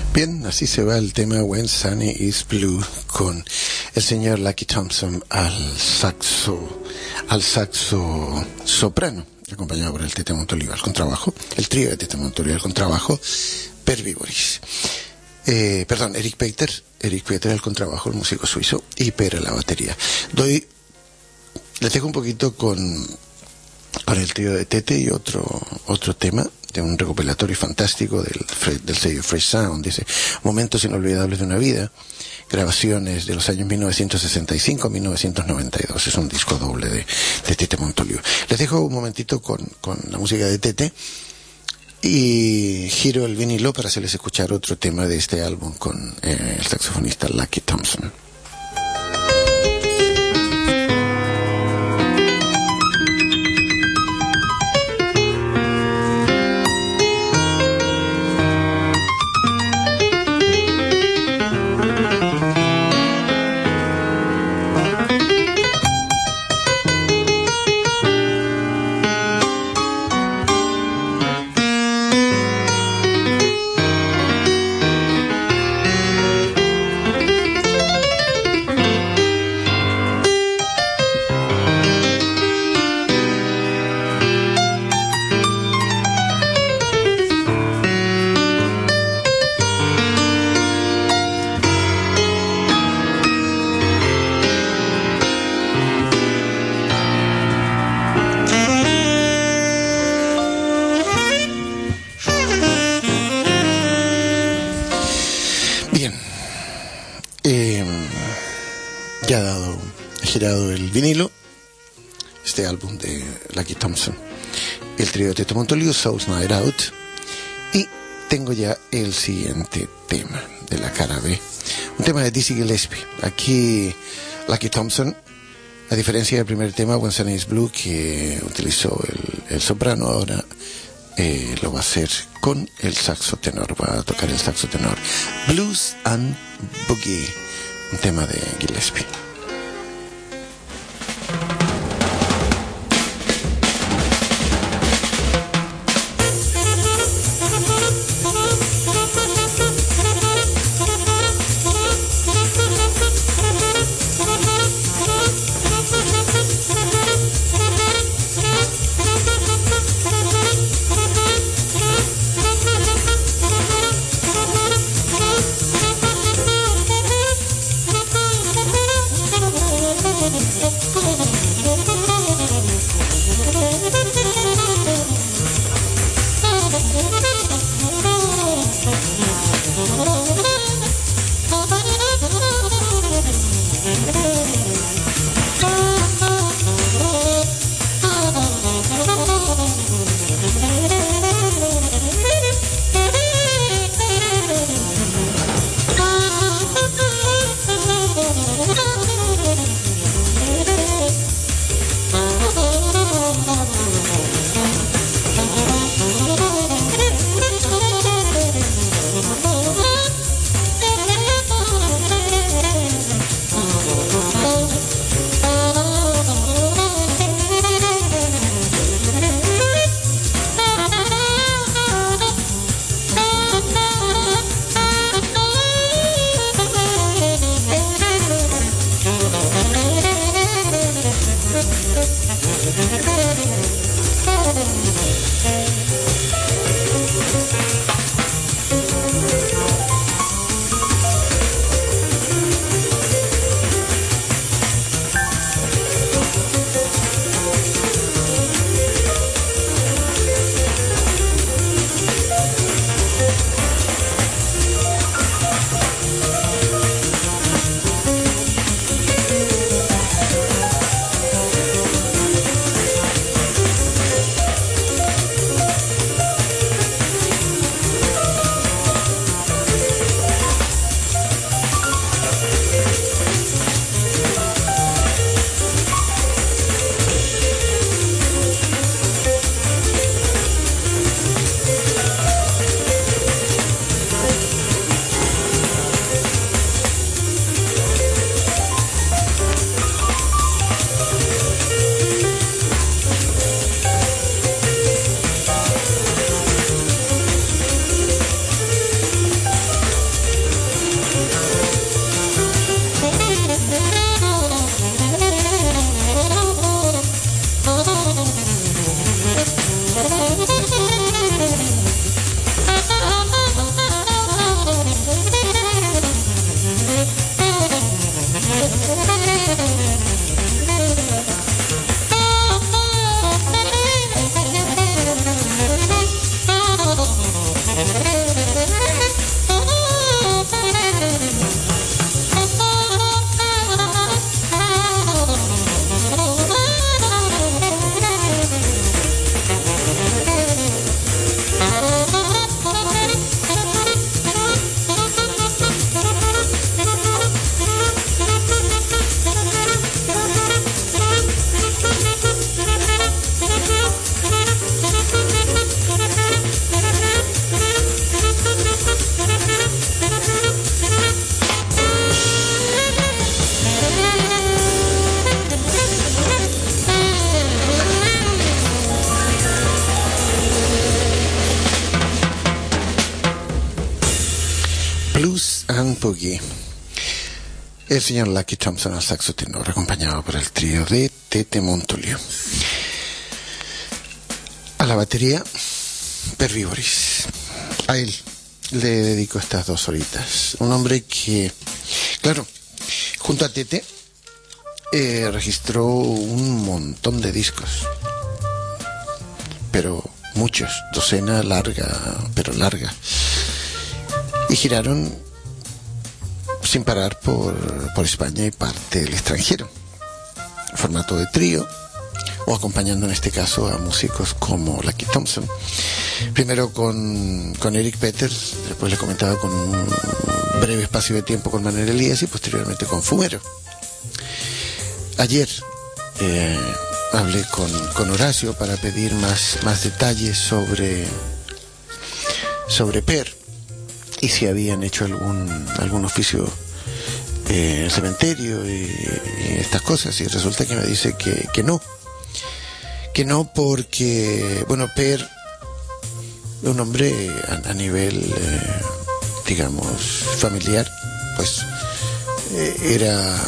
Bien, así se va el tema When Sunny is Blue con el señor Lucky Thompson al saxo soprano, acompañado por el Tete Montolivo al contrabajo, el trío de Tete Montolivo al contrabajo, Per Vivoris. Eric Peter al contrabajo, el músico suizo, y Per a la batería. Les dejo un poquito con el trío de Tete y otro tema de un recopilatorio fantástico del sello Fresh Sound. Dice Momentos inolvidables de una vida, grabaciones de los años 1965-1992. Es un disco doble de Tete Montolivo. Les dejo un momentito con la música de Tete y giro el vinilo para hacerles escuchar otro tema de este álbum con el saxofonista Lucky Thompson. Girado el vinilo, este álbum de Lucky Thompson, el trío de Tete Montolivo, Soul's Night Out, y tengo ya el siguiente tema de la cara B, un tema de Dizzy Gillespie. Aquí Lucky Thompson, a diferencia del primer tema When Sunny is Blue, que utilizó el soprano, ahora lo va a hacer con el saxo tenor, va a tocar el saxo tenor. Blues and Boogie, un tema de Gillespie. Blues and Boogie. El señor Lucky Thompson al saxo tenor, acompañado por el trío de Tete Montoliu. A la batería, Per Vivoris. A él le dedico estas 2 horitas. Un hombre que, claro, junto a Tete, registró un montón de discos. Pero muchos, docena larga, pero larga. Y giraron sin parar por España y parte del extranjero. Formato de trío, o acompañando en este caso a músicos como Lucky Thompson. Primero con Eric Peters, después le comentaba con un breve espacio de tiempo con Manuel Elías y posteriormente con Fumero. Ayer hablé con Horacio para pedir más detalles sobre Per y si habían hecho algún oficio en el cementerio y estas cosas, y resulta que me dice que no porque, bueno, Per, un hombre a nivel digamos familiar, pues era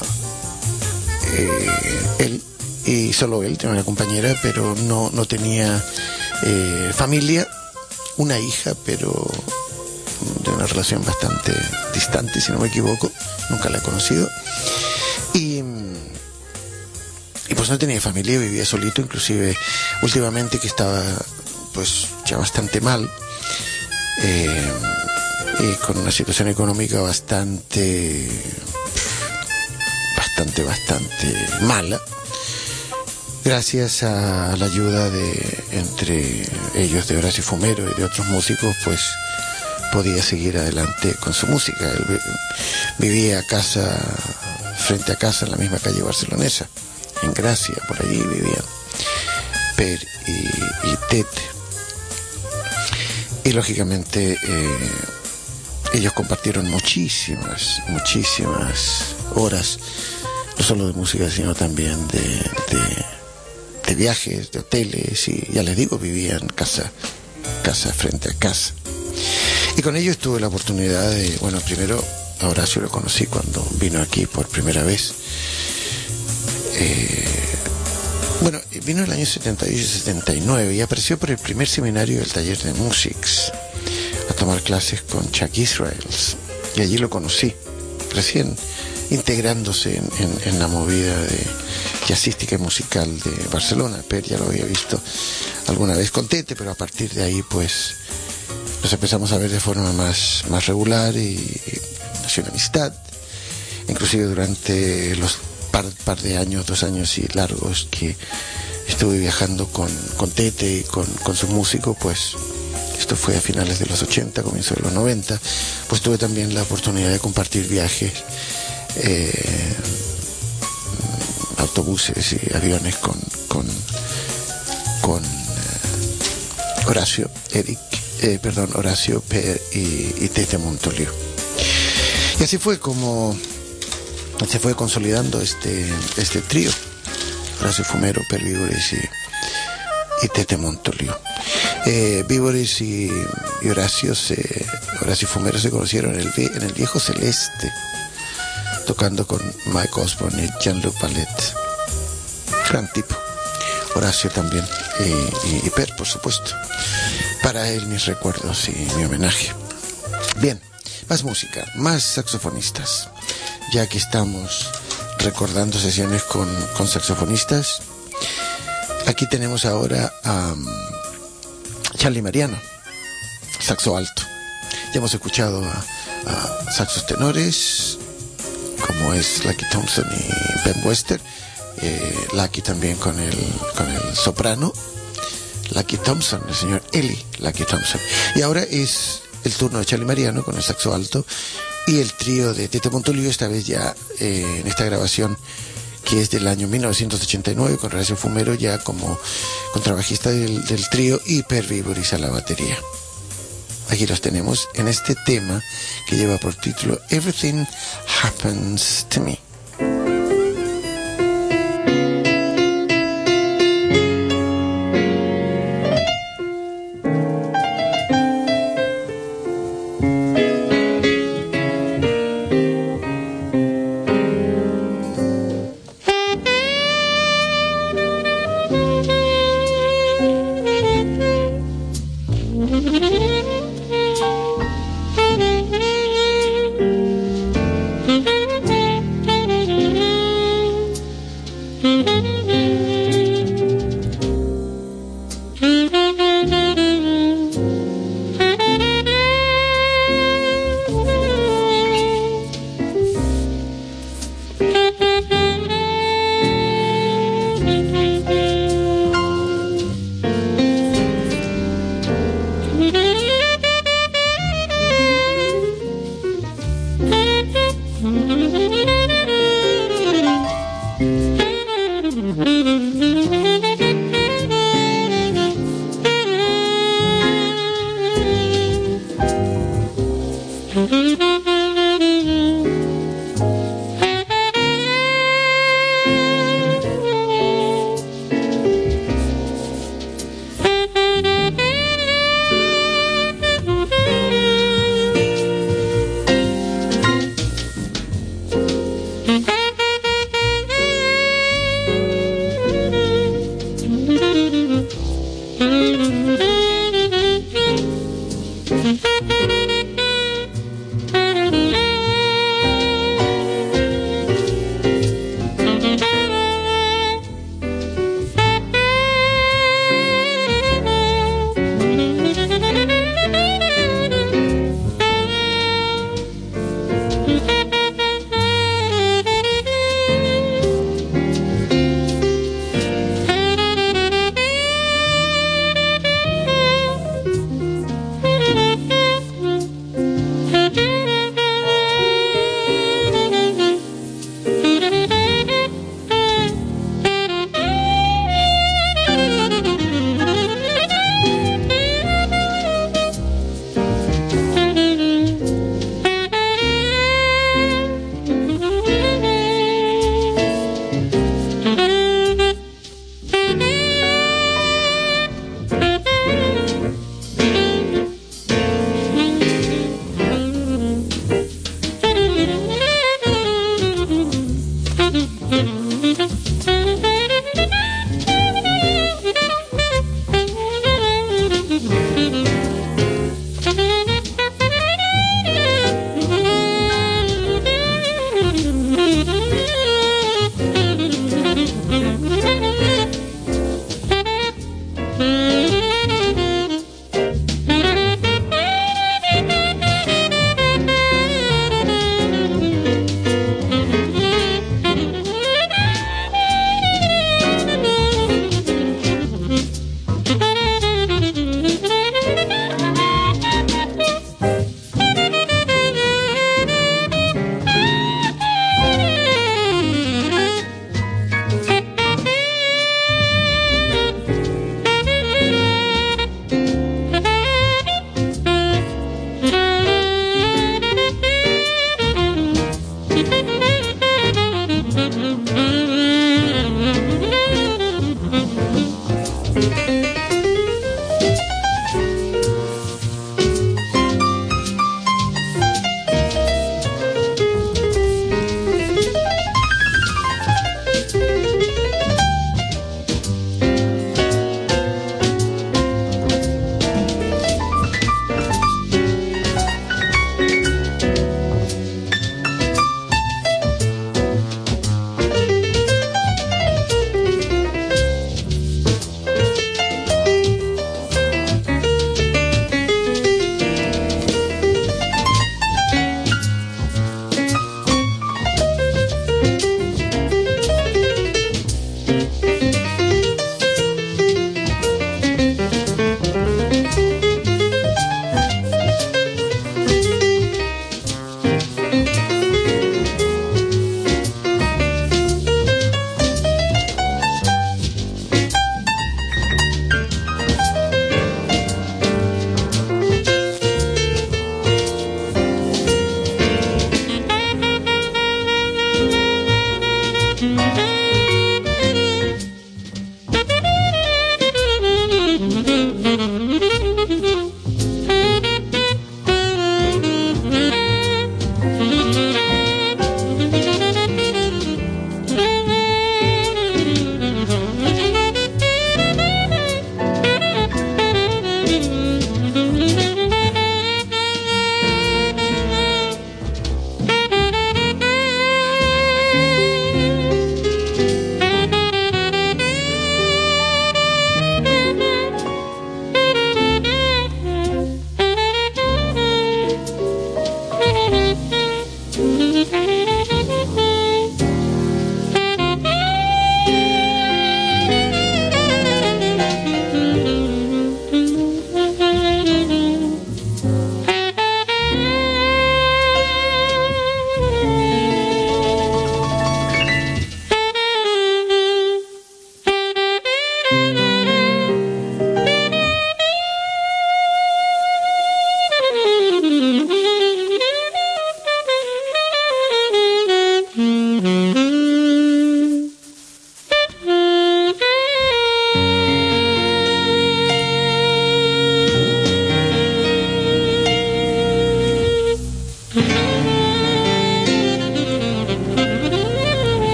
él y solo él, tenía una compañera, pero no tenía familia, una hija, pero de una relación bastante distante, si no me equivoco, nunca la he conocido, y pues no tenía familia, vivía solito, inclusive últimamente que estaba pues ya bastante mal, y con una situación económica bastante mala. Gracias a la ayuda de entre ellos de Horacio Fumero y de otros músicos, pues podía seguir adelante con su música. Él vivía frente a casa en la misma calle barcelonesa, en Gracia, por allí vivían Per y Tete. Y lógicamente ellos compartieron muchísimas horas, no solo de música, sino también de viajes, de hoteles, y ya les digo, vivían casa frente a casa. Y con ellos tuve la oportunidad de, bueno, primero a Horacio lo conocí cuando vino aquí por primera vez. Bueno, vino el año 78-79 y apareció por el primer seminario del taller de Musics a tomar clases con Chuck Israels, y allí lo conocí, recién integrándose en la movida de jazzística y musical de Barcelona. Per ya lo había visto alguna vez con Tete, pero a partir de ahí pues nos empezamos a ver de forma más regular y nació una amistad. Inclusive durante los par de años, 2 años y largos que estuve viajando con Tete y con su músico, pues esto fue a finales de los 80, comienzo de los 90, pues tuve también la oportunidad de compartir viajes, autobuses y aviones con Horacio, Horacio, Per y Tete Montoliu. Y así fue como se fue consolidando este trío: Horacio Fumero, Per Vivoris y Tete Montoliu. Vivoris y Horacio Fumero se conocieron en el Viejo Celeste, tocando con Mike Osborne y Jean-Luc Ballet. Gran tipo. Horacio también, y Per, por supuesto. Para él mis recuerdos y mi homenaje. Bien, más música, más saxofonistas. Ya que estamos recordando sesiones con saxofonistas, aquí tenemos ahora a Charlie Mariano, saxo alto. Ya hemos escuchado a saxos tenores, como es Lucky Thompson y Ben Webster. Lucky también con el soprano, Lucky Thompson, el señor Eli Lucky Thompson. Y ahora es el turno de Charlie Mariano con el saxo alto y el trío de Tete Montoliu, esta vez ya en esta grabación que es del año 1989, con Horacio Fumero ya como contrabajista del trío y Per Vivoris a la batería. Aquí los tenemos en este tema que lleva por título Everything Happens to Me.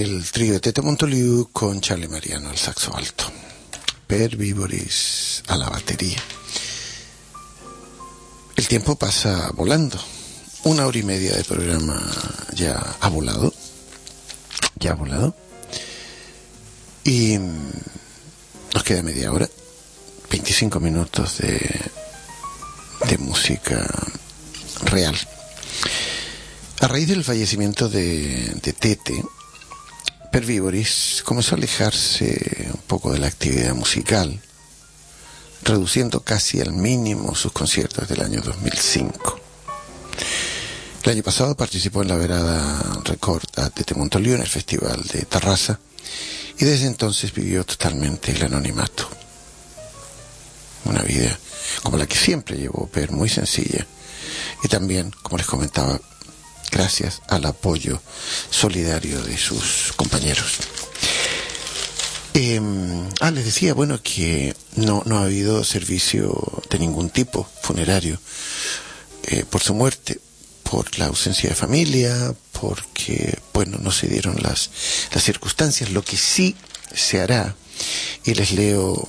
el trío de Tete Montoliu con Charlie Mariano al saxo alto, Per Víboris a la batería. El tiempo pasa volando. 1 hora y media de programa ya ha volado. Y nos queda media hora, 25 minutos de música real. A raíz del fallecimiento de Tete, Per Víboris comenzó a alejarse un poco de la actividad musical, reduciendo casi al mínimo sus conciertos del año 2005. El año pasado participó en la velada Record a Tete Montoliu en el Festival de Tarrasa y desde entonces vivió totalmente el anonimato. Una vida como la que siempre llevó Per, muy sencilla, y también, como les comentaba, gracias al apoyo solidario de sus compañeros. Les decía, bueno, que no ha habido servicio de ningún tipo funerario por su muerte, por la ausencia de familia, porque, bueno, no se dieron las circunstancias. Lo que sí se hará, y les leo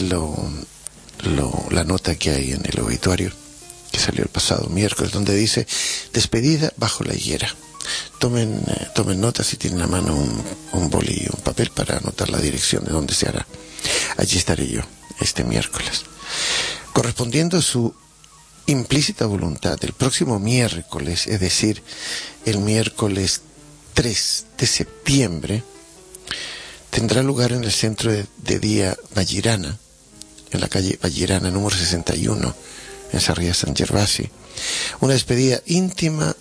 la nota que hay en el obituario que salió el pasado miércoles, donde dice: despedida bajo la higuera. Tomen nota si tienen a mano un boli y un papel para anotar la dirección de donde se hará. Allí estaré yo este miércoles, correspondiendo a su implícita voluntad. El próximo miércoles, es decir, el miércoles 3 de septiembre, tendrá lugar en el centro de día Vallirana, en la calle Vallirana número 61, en Sarriá Sant Gervasi, una despedida íntima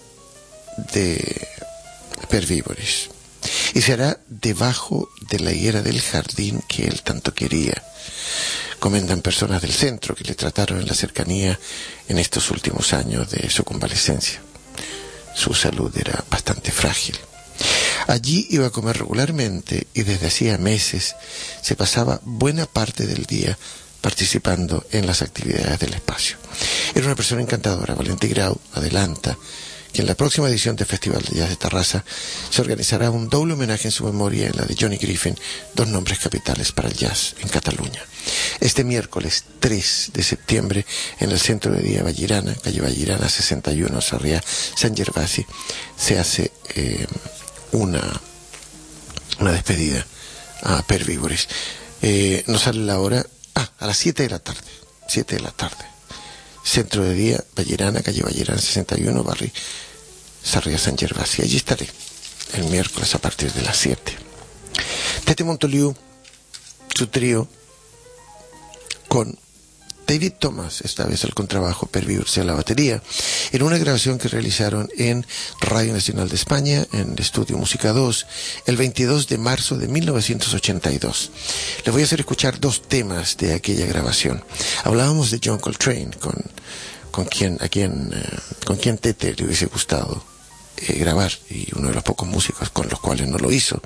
de Per Víboris, y se hará debajo de la higuera del jardín que él tanto quería. Comentan personas del centro que le trataron en la cercanía en estos últimos años de su convalecencia. Su salud era bastante frágil. Allí iba a comer regularmente y desde hacía meses se pasaba buena parte del día participando en las actividades del espacio. Era una persona encantadora. Valentín Grau adelanta que en la próxima edición del Festival de Jazz de Tarrasa se organizará un doble homenaje en su memoria en la de Johnny Griffin, 2 nombres capitales para el jazz en Cataluña. Este miércoles 3 de septiembre, en el centro de día Vallirana, calle Vallirana 61, Sarriá Sant Gervasi, se hace una despedida a Per Víboris. Nos sale la hora a las 7 de la tarde. 7 de la tarde. Centro de día Vallirana, calle Vallirana 61, barrio Sarriá Sant Gervasi. Allí estaré el miércoles a partir de las 7. Tete Montoliu, su trío, con David Thomas, esta vez al contrabajo, Per Víboris a la batería, en una grabación que realizaron en Radio Nacional de España, en el Estudio Música 2, el 22 de marzo de 1982. Les voy a hacer escuchar 2 temas de aquella grabación. Hablábamos de John Coltrane, con quien Tete le hubiese gustado grabar, y uno de los pocos músicos con los cuales no lo hizo.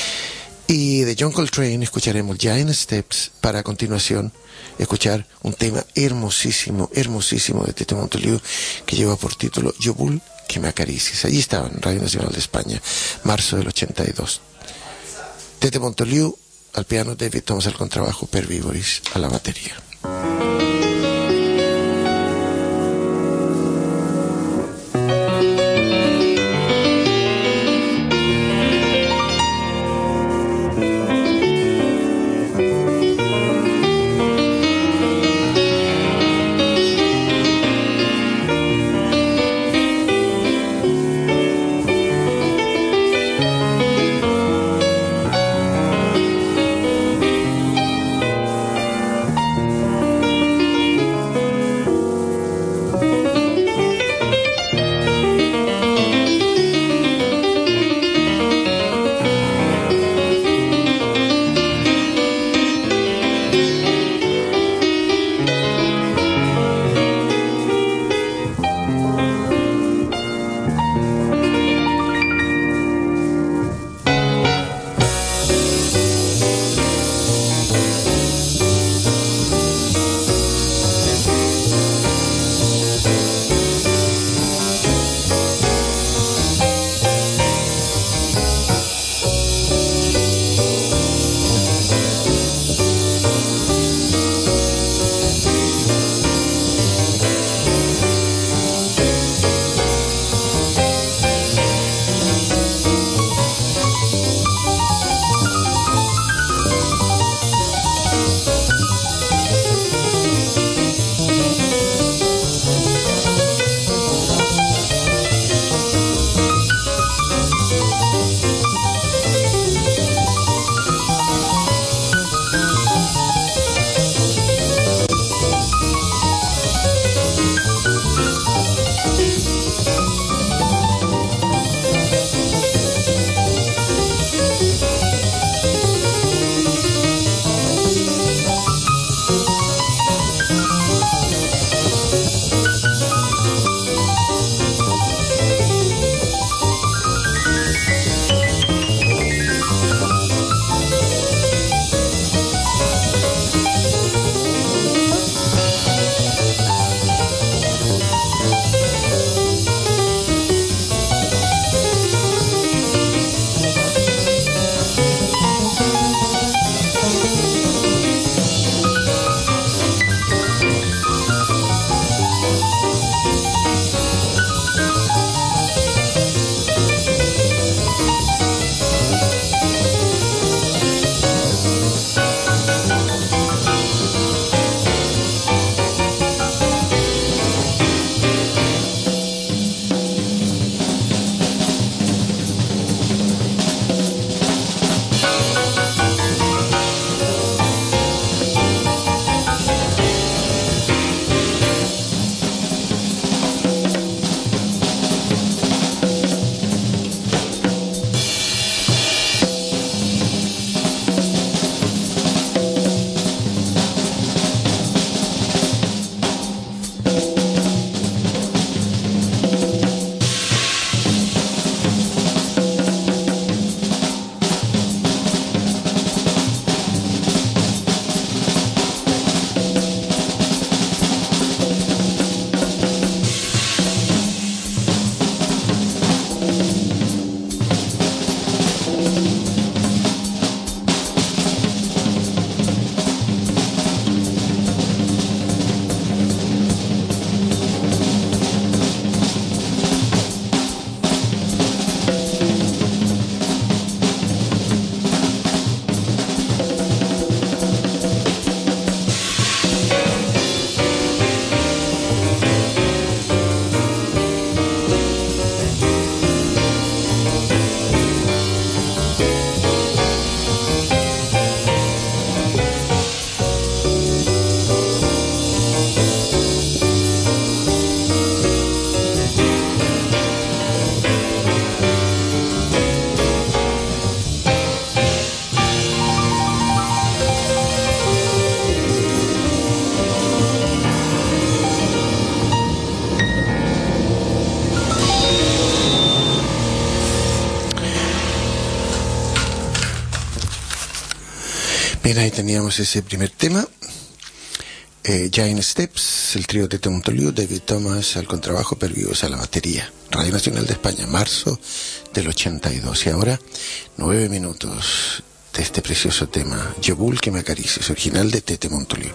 Y de John Coltrane escucharemos Giant Steps, para a continuación escuchar un tema hermosísimo de Tete Montoliu, que lleva por título Yobul que me acaricies. Allí estaba en Radio Nacional de España, marzo del 82. Tete Montoliu al piano, David Thomas al contrabajo, Per Víboris a la batería. Bien, ahí teníamos ese primer tema. Giant Steps, el trío Tete Montoliu, David Thomas al contrabajo, Per Vivos a la batería. Radio Nacional de España, marzo del 82. Y ahora, 9 minutos de este precioso tema, Yobul que me acaricies, original de Tete Montoliu.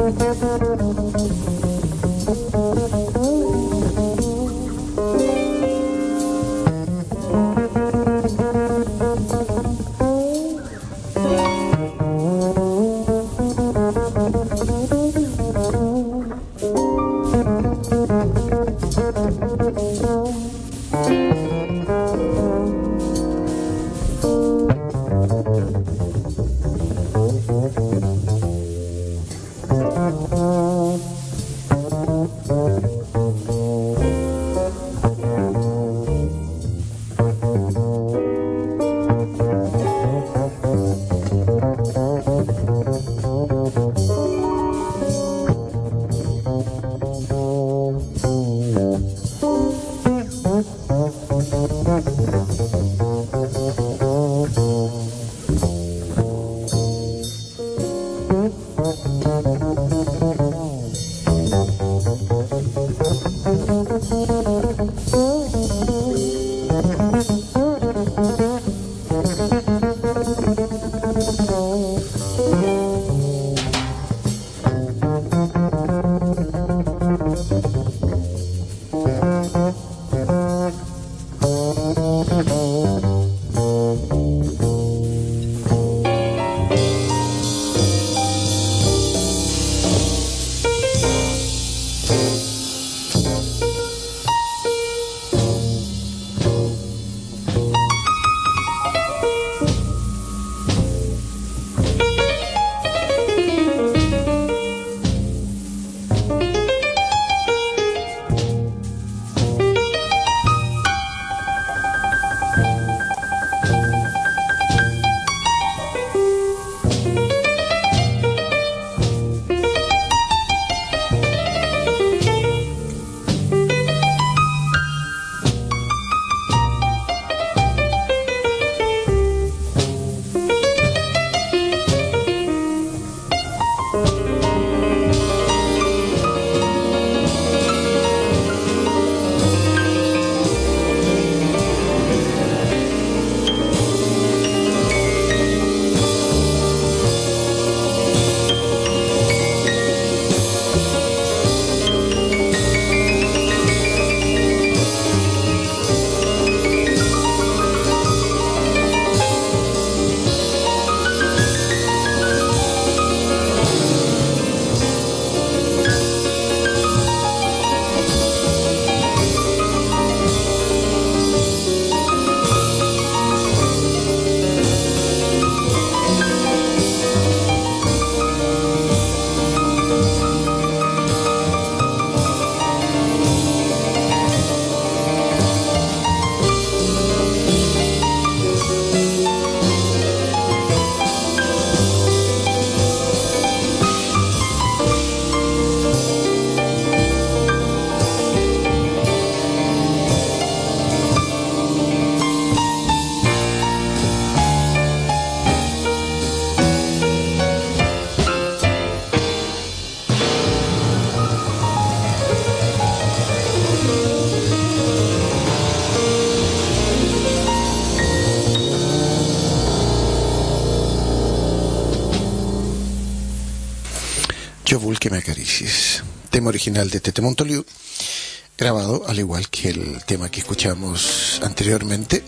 Yo vull que me acaricies, tema original de Tete Montoliu, grabado al igual que el tema que escuchamos anteriormente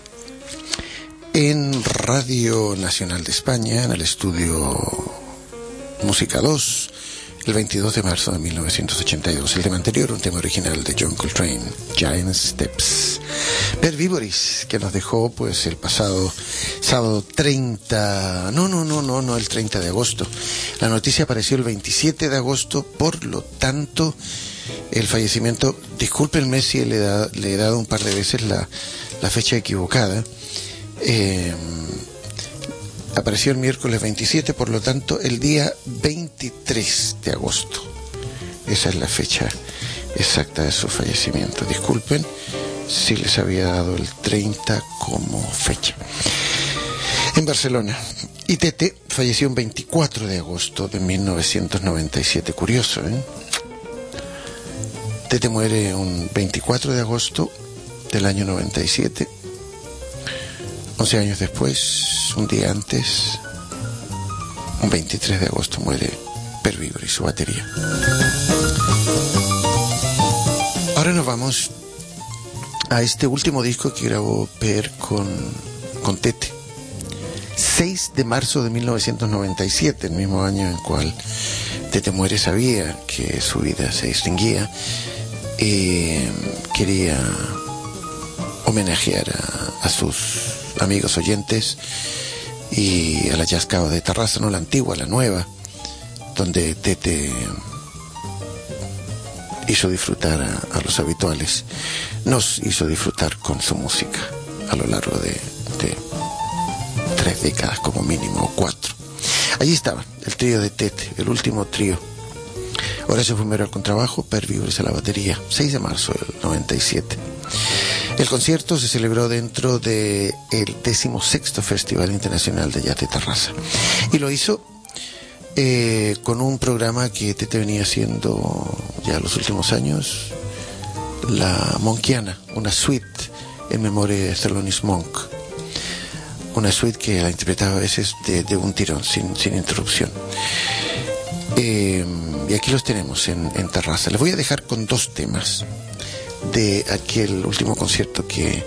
en Radio Nacional de España, en el estudio Música 2, el 22 de marzo de 1982. El tema anterior, un tema original de John Coltrane, Giant Steps. Per Vivoris, que nos dejó pues el pasado sábado 30, el 30 de agosto. La noticia apareció el 27 de agosto, por lo tanto, el fallecimiento, discúlpenme si le he dado un par de veces la fecha equivocada, apareció el miércoles 27, por lo tanto, el día 23 de agosto. Esa es la fecha exacta de su fallecimiento. Disculpen si les había dado el 30 como fecha. En Barcelona. Y Tete falleció el 24 de agosto de 1997. Curioso, ¿eh? Tete muere un 24 de agosto del año 97. 11 años después, un día antes, un 23 de agosto, muere Per Vívori, su batería. Ahora nos vamos a este último disco que grabó Per con Tete. 6 de marzo de 1997, el mismo año en el cual Tete muere, sabía que su vida se extinguía y quería homenajear a sus amigos oyentes y a la Jazz Cava de Tarrasa, no la antigua, la nueva, donde Tete hizo disfrutar a los habituales, nos hizo disfrutar con su música a lo largo de 3 décadas como mínimo, o 4. Allí estaba el trío de Tete, el último trío. Horacio Fumero al contrabajo, Per Vívori a la batería, 6 de marzo del 97. El concierto se celebró dentro del 16º Festival Internacional de Jazz de Tarrasa y lo hizo con un programa que Tete venía haciendo ya los últimos años, la Monkiana, una suite en memoria de Thelonious Monk, una suite que la interpretaba a veces de un tirón, sin interrupción. Y aquí los tenemos en Tarrasa. Les voy a dejar con 2 temas de aquel último concierto que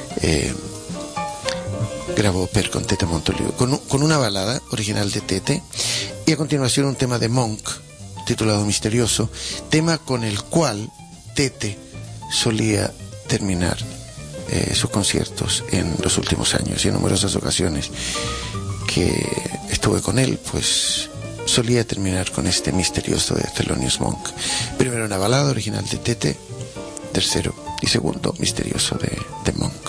grabó Per con Tete Montolivo, con una balada original de Tete, y a continuación un tema de Monk titulado Misterioso, tema con el cual Tete solía terminar sus conciertos en los últimos años, y en numerosas ocasiones que estuve con él, pues solía terminar con este Misterioso de Thelonious Monk. Primero una balada original de Tete, tercero y segundo Misterioso de Monk.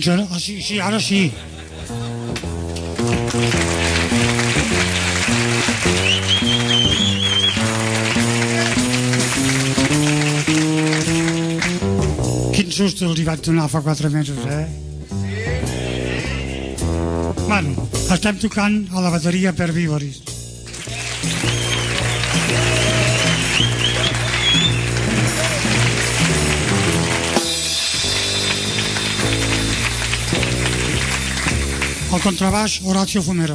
Funciona? Ah, sí, ahora sí. Quin susto els hi vaig donar fa 4 mesos, Bueno, estem tocant a la bateria per Vivoris. Al contrabaix, Horacio Fumero.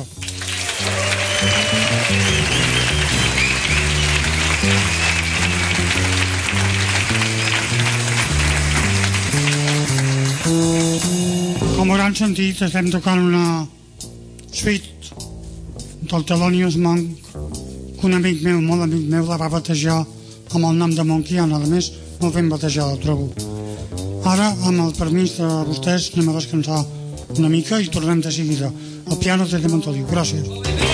Com hauran sentit, estem tocant una suite del Thelonious Monk que un amic meu, molt amic meu, la va batejar amb el nom de Monkian, a més, molt ben batejada, trobo. Ara, amb el permís de vostès, anem a descansar una mica i tornem de seguida. El piano de Montoliu. Gràcies.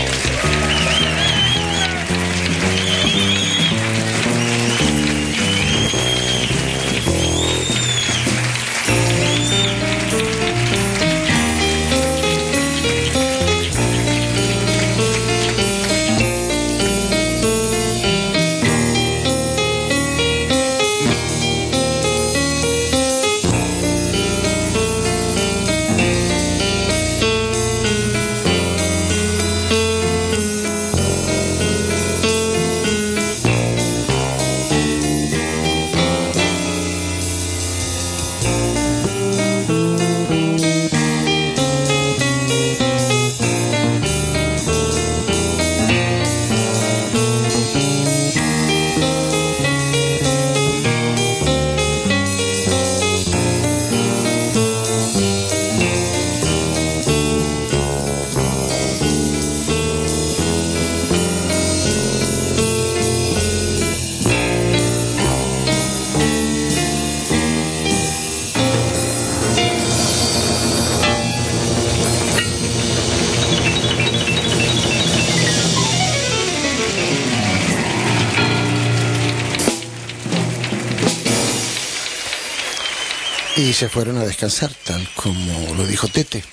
Y se fueron a descansar, tal como lo dijo Tete.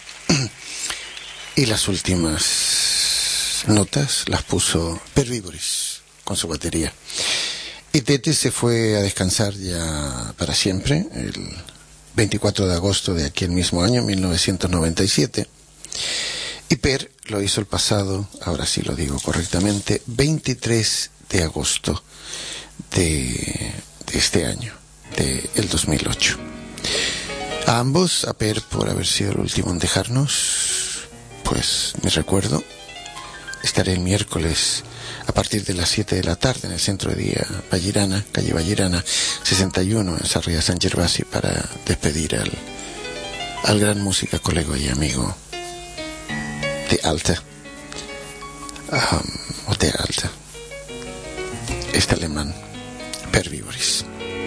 Y las últimas notas las puso Per Vivoris con su batería. Y Tete se fue a descansar ya para siempre, el 24 de agosto de aquel mismo año, 1997. Y Per lo hizo el pasado, ahora sí lo digo correctamente, 23 de agosto de este año, del 2008. A ambos, a Per por haber sido el último en dejarnos, pues mi recuerdo. Estaré el miércoles a partir de las 7 de la tarde en el centro de día Vallirana, calle Vallirana 61 en Sarriá San Gervasi, para despedir al gran músico, colega y amigo de Alta, o de Alta, este alemán, Per Vivoris.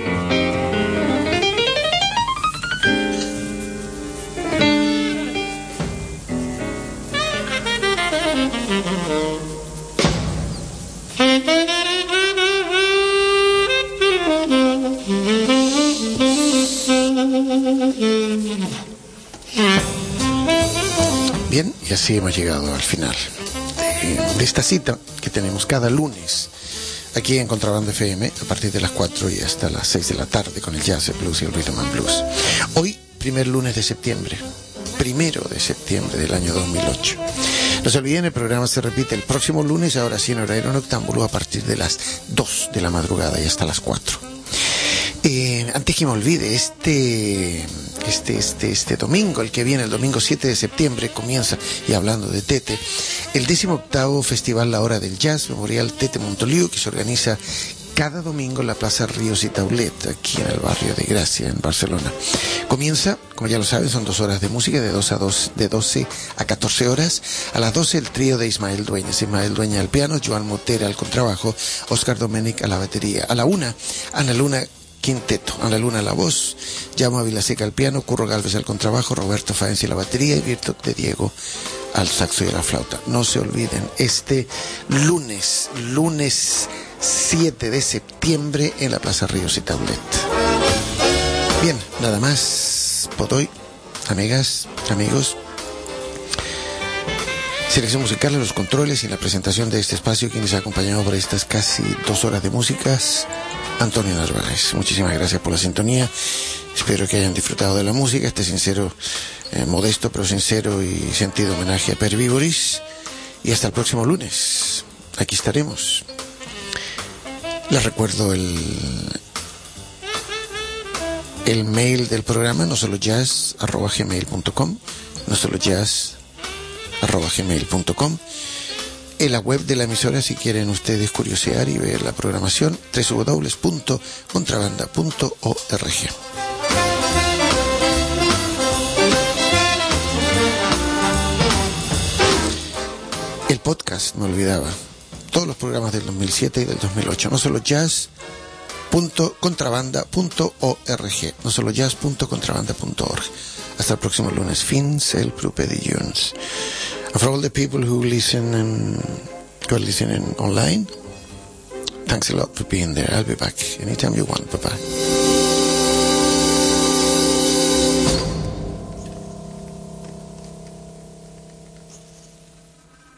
Bien, y así hemos llegado al final de esta cita que tenemos cada lunes aquí en Contrabanda FM a partir de las 4 y hasta las 6 de la tarde con el jazz, el blues y el rhythm and blues. Hoy, primer lunes de septiembre, 1 de septiembre del año 2008. No se olviden, el programa se repite el próximo lunes, ahora sí en horario noctámbulo, a partir de las 2 de la madrugada y hasta las 4. Antes que me olvide, este domingo, el que viene, el domingo 7 de septiembre, comienza, y hablando de Tete, el 18º Festival La Hora del Jazz Memorial Tete Montoliu, que se organiza cada domingo en la Plaza Ríos y Taulet, aquí en el barrio de Gracia, en Barcelona. Comienza, como ya lo saben, son 2 horas de música, de 12 a 14 horas. A las 12 el trío de Ismael Dueñas al piano, Joan Motera al contrabajo, Óscar Domènech a la batería. A la 1, Ana Luna Quinteto, Ana Luna a la voz, Jaume Vilaseca al piano, Curro Galvez al contrabajo, Roberto Faenzi a la batería y Virtud de Diego al saxo y a la flauta. No se olviden, este lunes 7 de septiembre en la Plaza Ríos y Taulet. Bien, nada más por hoy. amigas, amigos. Selección musical, los controles y la presentación de este espacio, quien les ha acompañado por estas casi 2 horas de músicas, Antonio Narváez. Muchísimas gracias por la sintonía. Espero que hayan disfrutado de la música, este sincero, modesto pero sincero y sentido homenaje a Per Víboris. Y hasta el próximo lunes. Aquí estaremos. Les recuerdo el mail del programa, nosolojazz@gmail.com, nosolojazz@gmail.com. En la web de la emisora, si quieren ustedes curiosear y ver la programación, www.contrabanda.org. El podcast, me olvidaba, todos los programas del 2007 y del 2008, nosolojazz.contrabanda.org, nosolojazz.contrabanda.org. Hasta el próximo lunes. Fins el proper dilluns. And for all the people who listen and who are listening online, thanks a lot for being there. I'll be back anytime you want. Bye-bye.